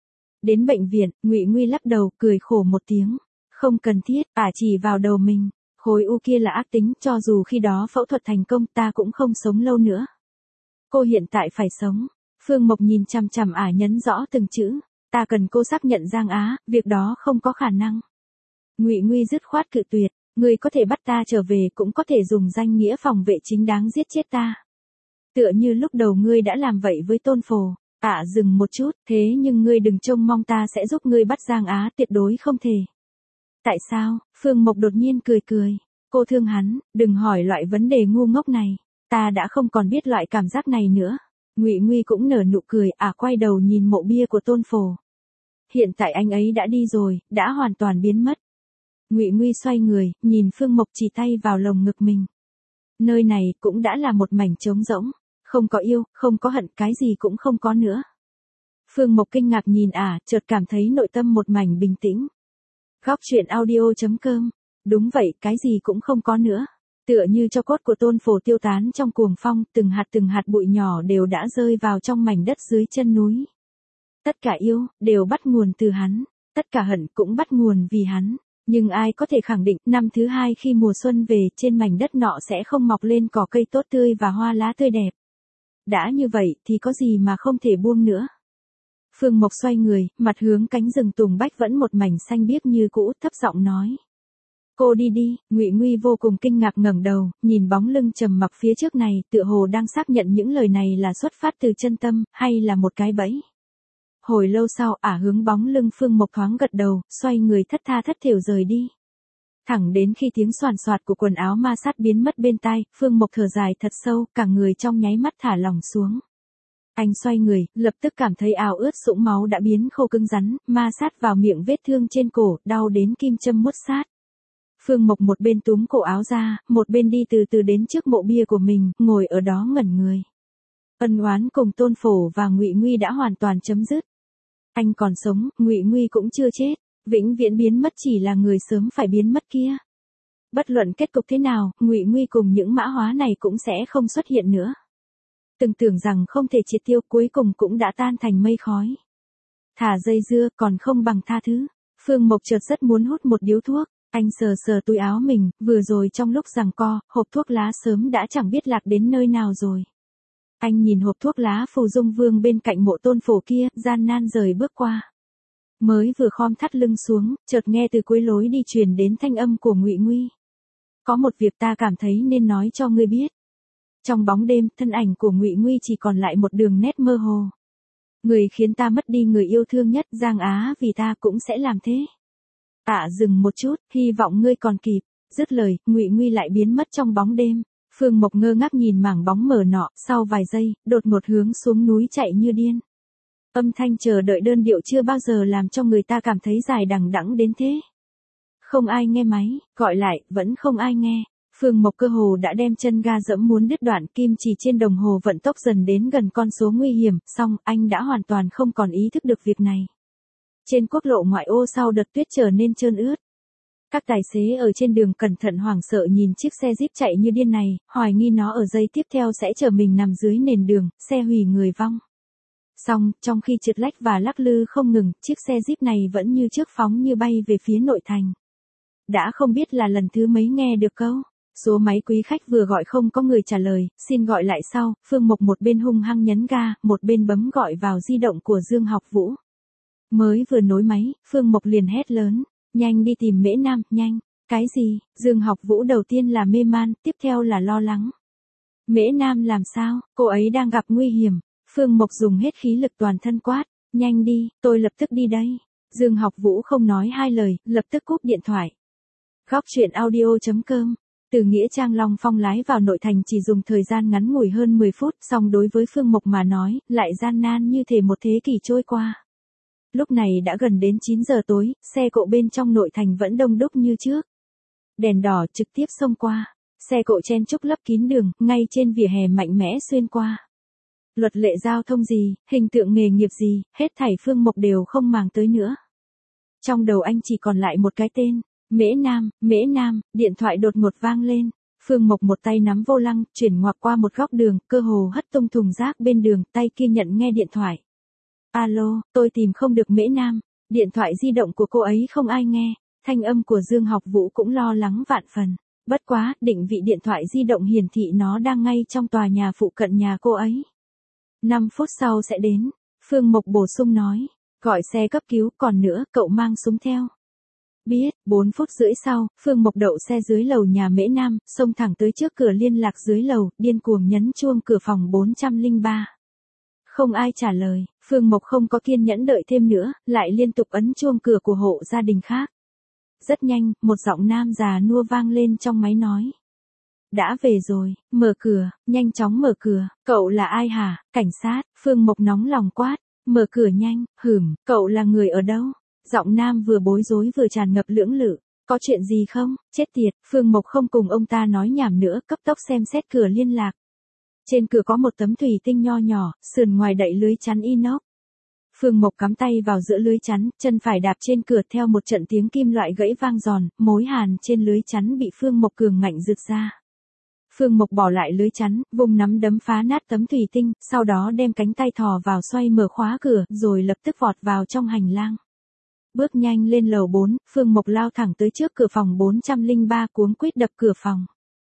Đến bệnh viện, Ngụy Nguy lắc đầu, cười khổ một tiếng. Không cần thiết, chỉ vào đầu mình. Khối u kia là ác tính, cho dù khi đó phẫu thuật thành công ta cũng không sống lâu nữa. Cô hiện tại phải sống. Phương Mộc nhìn chằm chằm nhấn rõ từng chữ. Ta cần cô xác nhận Giang Á, việc đó không có khả năng. Ngụy Nguy dứt khoát cự tuyệt. Ngươi có thể bắt ta trở về, cũng có thể dùng danh nghĩa phòng vệ chính đáng giết chết ta. Tựa như lúc đầu ngươi đã làm vậy với Tôn Phổ. Dừng một chút, thế nhưng ngươi đừng trông mong ta sẽ giúp ngươi bắt Giang Á, tuyệt đối không thể. Tại sao? Phương Mộc đột nhiên cười cười. Cô thương hắn, đừng hỏi loại vấn đề ngu ngốc này. Ta đã không còn biết loại cảm giác này nữa. Ngụy Nguy cũng nở nụ cười, quay đầu nhìn mộ bia của Tôn Phổ. Hiện tại anh ấy đã đi rồi, đã hoàn toàn biến mất. Ngụy Nguy xoay người, nhìn Phương Mộc chỉ tay vào lồng ngực mình. Nơi này cũng đã là một mảnh trống rỗng. Không có yêu, không có hận, cái gì cũng không có nữa. Phương Mộc kinh ngạc nhìn chợt cảm thấy nội tâm một mảnh bình tĩnh. Góc truyện audio.com. Đúng vậy, cái gì cũng không có nữa. Tựa như tro cốt của Tôn Phổ tiêu tán trong cuồng phong, từng hạt bụi nhỏ đều đã rơi vào trong mảnh đất dưới chân núi. Tất cả yêu, đều bắt nguồn từ hắn. Tất cả hận cũng bắt nguồn vì hắn. Nhưng ai có thể khẳng định, năm thứ hai khi mùa xuân về, trên mảnh đất nọ sẽ không mọc lên cỏ cây tốt tươi và hoa lá tươi đẹp. Đã như vậy thì có gì mà không thể buông nữa. Phương Mộc xoay người, mặt hướng cánh rừng tùng bách vẫn một mảnh xanh biếc như cũ, thấp giọng nói. Cô đi đi. Ngụy Nguy vô cùng kinh ngạc ngẩng đầu, nhìn bóng lưng trầm mặc phía trước này, tựa hồ đang xác nhận những lời này là xuất phát từ chân tâm, hay là một cái bẫy. Hồi lâu sau, hướng bóng lưng Phương Mộc thoáng gật đầu, xoay người thất tha thất thểu rời đi. Thẳng đến khi tiếng xoàn xoạt của quần áo ma sát biến mất bên tai, Phương Mộc thở dài thật sâu, cả người trong nháy mắt thả lỏng xuống. Anh xoay người, lập tức cảm thấy áo ướt sũng máu đã biến khô cứng rắn, ma sát vào miệng vết thương trên cổ, đau đến kim châm muốt sát. Phương Mộc một bên túm cổ áo ra, một bên đi từ từ đến trước mộ bia của mình, ngồi ở đó ngẩn người. Ân oán cùng Tôn Phổ và Ngụy Nguy đã hoàn toàn chấm dứt. Anh còn sống, Ngụy Nguy cũng chưa chết. Vĩnh viễn biến mất chỉ là người sớm phải biến mất kia. Bất luận kết cục thế nào, Ngụy Nguy cùng những mã hóa này cũng sẽ không xuất hiện nữa. Từng tưởng rằng không thể triệt tiêu, cuối cùng cũng đã tan thành mây khói. Thả dây dưa còn không bằng tha thứ. Phương Mộc chợt rất muốn hút một điếu thuốc. Anh sờ sờ túi áo mình, vừa rồi trong lúc giằng co, hộp thuốc lá sớm đã chẳng biết lạc đến nơi nào rồi. Anh nhìn hộp thuốc lá Phù Dung Vương bên cạnh mộ Tôn Phổ kia, gian nan rời bước qua. Mới vừa khom thắt lưng xuống, chợt nghe từ cuối lối đi truyền đến thanh âm của Ngụy Nguy. Có một việc ta cảm thấy nên nói cho ngươi biết. Trong bóng đêm, thân ảnh của Ngụy Nguy chỉ còn lại một đường nét mơ hồ. Người khiến ta mất đi người yêu thương nhất, Giang Á vì ta cũng sẽ làm thế. Dừng một chút, hy vọng ngươi còn kịp. Dứt lời, Ngụy Nguy lại biến mất trong bóng đêm. Phương Mộc ngơ ngác nhìn mảng bóng mờ nọ, sau vài giây, đột ngột hướng xuống núi chạy như điên. Âm thanh chờ đợi đơn điệu chưa bao giờ làm cho người ta cảm thấy dài đằng đẵng đến thế. Không ai nghe máy, gọi lại, vẫn không ai nghe. Phương Mộc cơ hồ đã đem chân ga dẫm muốn đứt đoạn, kim chỉ trên đồng hồ vận tốc dần đến gần con số nguy hiểm, song anh đã hoàn toàn không còn ý thức được việc này. Trên quốc lộ ngoại ô sau đợt tuyết trở nên trơn ướt. Các tài xế ở trên đường cẩn thận hoảng sợ nhìn chiếc xe Jeep chạy như điên này, hoài nghi nó ở giây tiếp theo sẽ chở mình nằm dưới nền đường, xe hủy người vong. Song, trong khi trượt lách và lắc lư không ngừng, chiếc xe Jeep này vẫn như trước phóng như bay về phía nội thành. Đã không biết là lần thứ mấy nghe được câu, Số máy quý khách vừa gọi không có người trả lời, xin gọi lại sau. Phương Mộc một bên hung hăng nhấn ga, một bên bấm gọi vào di động của Dương Học Vũ. Mới vừa nối máy, Phương Mộc liền hét lớn. Nhanh đi tìm Mễ Nam, nhanh. Cái gì? Dương Học Vũ đầu tiên là mê man, tiếp theo là lo lắng. Mễ Nam làm sao? Cô ấy đang gặp nguy hiểm. Phương Mộc dùng hết khí lực toàn thân quát. Nhanh đi, tôi lập tức đi đây. Dương Học Vũ không nói hai lời, lập tức cúp điện thoại. Góc truyện audio.com. Từ Nghĩa Trang Long Phong lái vào nội thành chỉ dùng thời gian ngắn ngủi hơn 10 phút, song đối với Phương Mộc mà nói, lại gian nan như thể một thế kỷ trôi qua. Lúc này đã gần đến 9 giờ tối, xe cộ bên trong nội thành vẫn đông đúc như trước. Đèn đỏ trực tiếp xông qua, xe cộ chen chúc lấp kín đường, ngay trên vỉa hè mạnh mẽ xuyên qua. Luật lệ giao thông gì, hình tượng nghề nghiệp gì, hết thảy Phương Mộc đều không màng tới nữa. Trong đầu anh chỉ còn lại một cái tên, Mễ Nam, điện thoại đột ngột vang lên. Phương Mộc một tay nắm vô lăng, chuyển ngoặt qua một góc đường, cơ hồ hất tung thùng rác bên đường, tay kia nhận nghe điện thoại. Alo, tôi tìm không được Mễ Nam, điện thoại di động của cô ấy không ai nghe, thanh âm của Dương Học Vũ cũng lo lắng vạn phần. Bất quá, định vị điện thoại di động hiển thị nó đang ngay trong tòa nhà phụ cận nhà cô ấy. 5 phút sau sẽ đến, Phương Mộc bổ sung nói, gọi xe cấp cứu, còn nữa, cậu mang súng theo. Biết, 4 phút rưỡi sau, Phương Mộc đậu xe dưới lầu nhà Mễ Nam, xông thẳng tới trước cửa liên lạc dưới lầu, điên cuồng nhấn chuông cửa phòng 403. Không ai trả lời, Phương Mộc không có kiên nhẫn đợi thêm nữa, lại liên tục ấn chuông cửa của hộ gia đình khác. Rất nhanh, một giọng nam già nua vang lên trong máy nói. Đã về rồi, mở cửa, nhanh chóng mở cửa, cậu là ai hả, cảnh sát, Phương Mộc nóng lòng quát, mở cửa nhanh, cậu là người ở đâu? Giọng nam vừa bối rối vừa tràn ngập lưỡng lự, có chuyện gì không, chết tiệt, Phương Mộc không cùng ông ta nói nhảm nữa, cấp tốc xem xét cửa liên lạc. Trên cửa có một tấm thủy tinh nho nhỏ, sườn ngoài đậy lưới chắn inox. Phương Mộc cắm tay vào giữa lưới chắn, chân phải đạp trên cửa theo một trận tiếng kim loại gãy vang giòn, mối hàn trên lưới chắn bị Phương Mộc cường ngạnh rực ra. Phương Mộc bỏ lại lưới chắn, vùng nắm đấm phá nát tấm thủy tinh, sau đó đem cánh tay thò vào xoay mở khóa cửa, rồi lập tức vọt vào trong hành lang. Bước nhanh lên lầu 4, Phương Mộc lao thẳng tới trước cửa phòng 403 cuống quýt đập cửa phòng.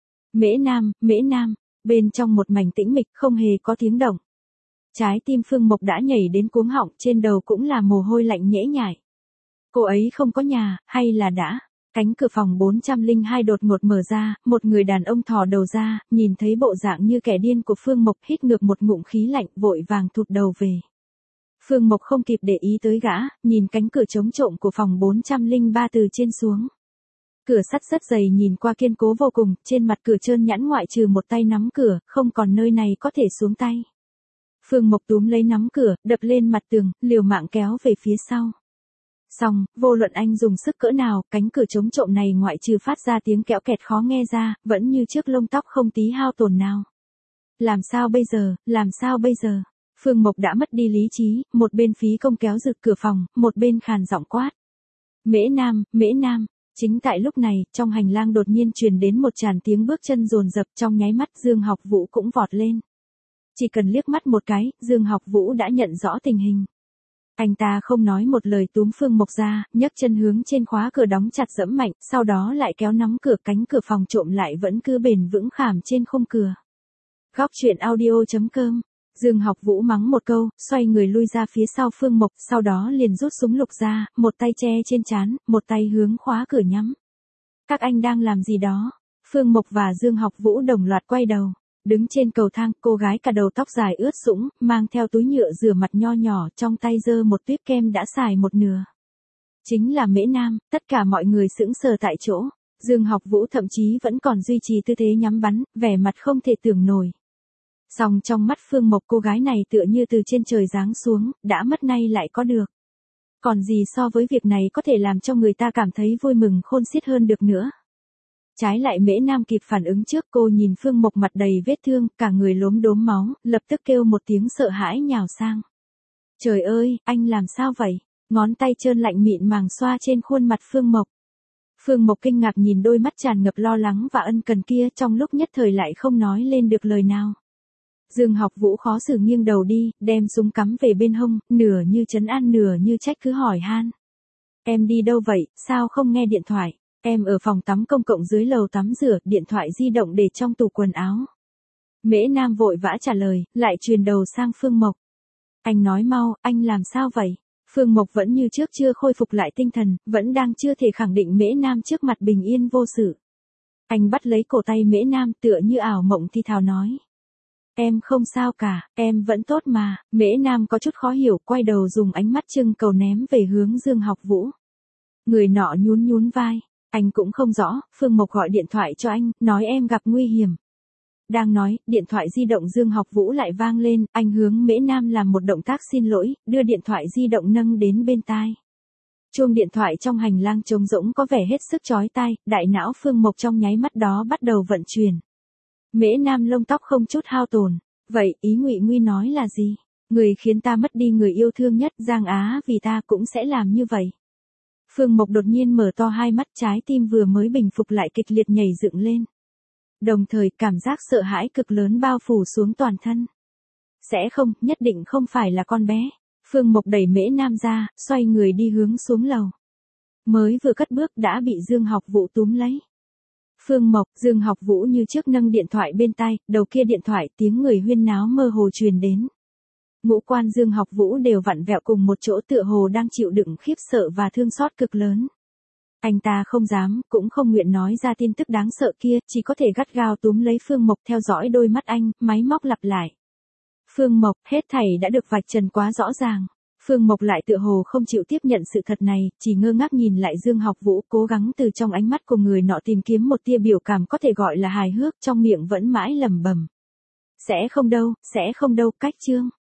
Mễ Nam, bên trong một mảnh tĩnh mịch không hề có tiếng động. Trái tim Phương Mộc đã nhảy đến cuống họng, trên đầu cũng là mồ hôi lạnh nhễ nhại. Cô ấy không có nhà, hay là đã? Cánh cửa phòng 402 đột ngột mở ra, một người đàn ông thò đầu ra, nhìn thấy bộ dạng như kẻ điên của Phương Mộc, hít ngược một ngụm khí lạnh, vội vàng thụt đầu về. Phương Mộc không kịp để ý tới gã, nhìn cánh cửa chống trộm của phòng 403 từ trên xuống. Cửa sắt rất dày nhìn qua kiên cố vô cùng, trên mặt cửa trơn nhẵn ngoại trừ một tay nắm cửa, không còn nơi này có thể xuống tay. Phương Mộc túm lấy nắm cửa, đập lên mặt tường, liều mạng kéo về phía sau. Xong, vô luận anh dùng sức cỡ nào, cánh cửa chống trộm này ngoại trừ phát ra tiếng kẽo kẹt khó nghe ra, vẫn như chiếc lông tóc không tí hao tổn nào. Làm sao bây giờ? Phương Mộc đã mất đi lý trí, một bên phí công kéo giật cửa phòng, một bên khàn giọng quát. Mễ Nam. Chính tại lúc này, trong hành lang đột nhiên truyền đến một tràn tiếng bước chân dồn dập, trong nháy mắt Dương Học Vũ cũng vọt lên. Chỉ cần liếc mắt một cái, Dương Học Vũ đã nhận rõ tình hình. Anh ta không nói một lời túm Phương Mộc ra, nhấc chân hướng trên khóa cửa đóng chặt dẫm mạnh, sau đó lại kéo nắm cửa, cánh cửa phòng trộm lại vẫn cứ bền vững khảm trên khung cửa. Góc truyện audio.com. Dương Học Vũ mắng một câu, xoay người lui ra phía sau Phương Mộc, sau đó liền rút súng lục ra, một tay che trên trán, một tay hướng khóa cửa nhắm. Các anh đang làm gì đó? Phương Mộc và Dương Học Vũ đồng loạt quay đầu. Đứng trên cầu thang, cô gái cả đầu tóc dài ướt sũng, mang theo túi nhựa rửa mặt nho nhỏ, trong tay giơ một tuyếp kem đã xài một nửa. Chính là Mễ Nam, tất cả mọi người sững sờ tại chỗ. Dương Học Vũ thậm chí vẫn còn duy trì tư thế nhắm bắn, vẻ mặt không thể tưởng nổi. Song trong mắt Phương Mộc cô gái này tựa như từ trên trời giáng xuống, đã mất nay lại có được. Còn gì so với việc này có thể làm cho người ta cảm thấy vui mừng khôn xiết hơn được nữa. Trái lại Mễ Nam kịp phản ứng trước, cô nhìn Phương Mộc mặt đầy vết thương, cả người lốm đốm máu, lập tức kêu một tiếng sợ hãi nhào sang. Trời ơi, anh làm sao vậy? Ngón tay trơn lạnh mịn màng xoa trên khuôn mặt Phương Mộc. Phương Mộc kinh ngạc nhìn đôi mắt tràn ngập lo lắng và ân cần kia, trong lúc nhất thời lại không nói lên được lời nào. Dương Học Vũ khó xử nghiêng đầu đi, đem súng cắm về bên hông, nửa như trấn an nửa như trách cứ hỏi han. Em đi đâu vậy, sao không nghe điện thoại? Em ở phòng tắm công cộng dưới lầu tắm rửa, điện thoại di động để trong tủ quần áo. Mễ Nam vội vã trả lời, lại truyền đầu sang Phương Mộc. Anh nói mau, anh làm sao vậy? Phương Mộc vẫn như trước chưa khôi phục lại tinh thần, vẫn đang chưa thể khẳng định Mễ Nam trước mặt bình yên vô sự. Anh bắt lấy cổ tay Mễ Nam tựa như ảo mộng thì thào nói. Em không sao cả, em vẫn tốt mà. Mễ Nam có chút khó hiểu, quay đầu dùng ánh mắt trưng cầu ném về hướng Dương Học Vũ. Người nọ nhún nhún vai. Anh cũng không rõ, Phương Mộc gọi điện thoại cho anh, nói em gặp nguy hiểm. Đang nói, điện thoại di động Dương Học Vũ lại vang lên, anh hướng Mễ Nam làm một động tác xin lỗi, đưa điện thoại di động nâng đến bên tai. Chuông điện thoại trong hành lang trống rỗng có vẻ hết sức chói tai, đại não Phương Mộc trong nháy mắt đó bắt đầu vận chuyển. Mễ Nam lông tóc không chút hao tổn. Vậy, ý Ngụy Nguy nói là gì? Người khiến ta mất đi người yêu thương nhất, Giang Á vì ta cũng sẽ làm như vậy. Phương Mộc đột nhiên mở to hai mắt, trái tim vừa mới bình phục lại kịch liệt nhảy dựng lên. Đồng thời cảm giác sợ hãi cực lớn bao phủ xuống toàn thân. Sẽ không, nhất định không phải là con bé. Phương Mộc đẩy Mễ Nam ra, xoay người đi hướng xuống lầu. Mới vừa cất bước đã bị Dương Học Vũ túm lấy. Phương Mộc, Dương Học Vũ như trước nâng điện thoại bên tai, đầu kia điện thoại tiếng người huyên náo mơ hồ truyền đến. Ngũ quan Dương Học Vũ đều vặn vẹo cùng một chỗ tựa hồ đang chịu đựng khiếp sợ và thương xót cực lớn. Anh ta không dám, cũng không nguyện nói ra tin tức đáng sợ kia, chỉ có thể gắt gao túm lấy Phương Mộc theo dõi đôi mắt anh, máy móc lặp lại. Phương Mộc, hết thảy đã được vạch trần quá rõ ràng. Phương Mộc lại tựa hồ không chịu tiếp nhận sự thật này, chỉ ngơ ngác nhìn lại Dương Học Vũ, cố gắng từ trong ánh mắt của người nọ tìm kiếm một tia biểu cảm có thể gọi là hài hước, trong miệng vẫn mãi lẩm bẩm. Sẽ không đâu, cách chương.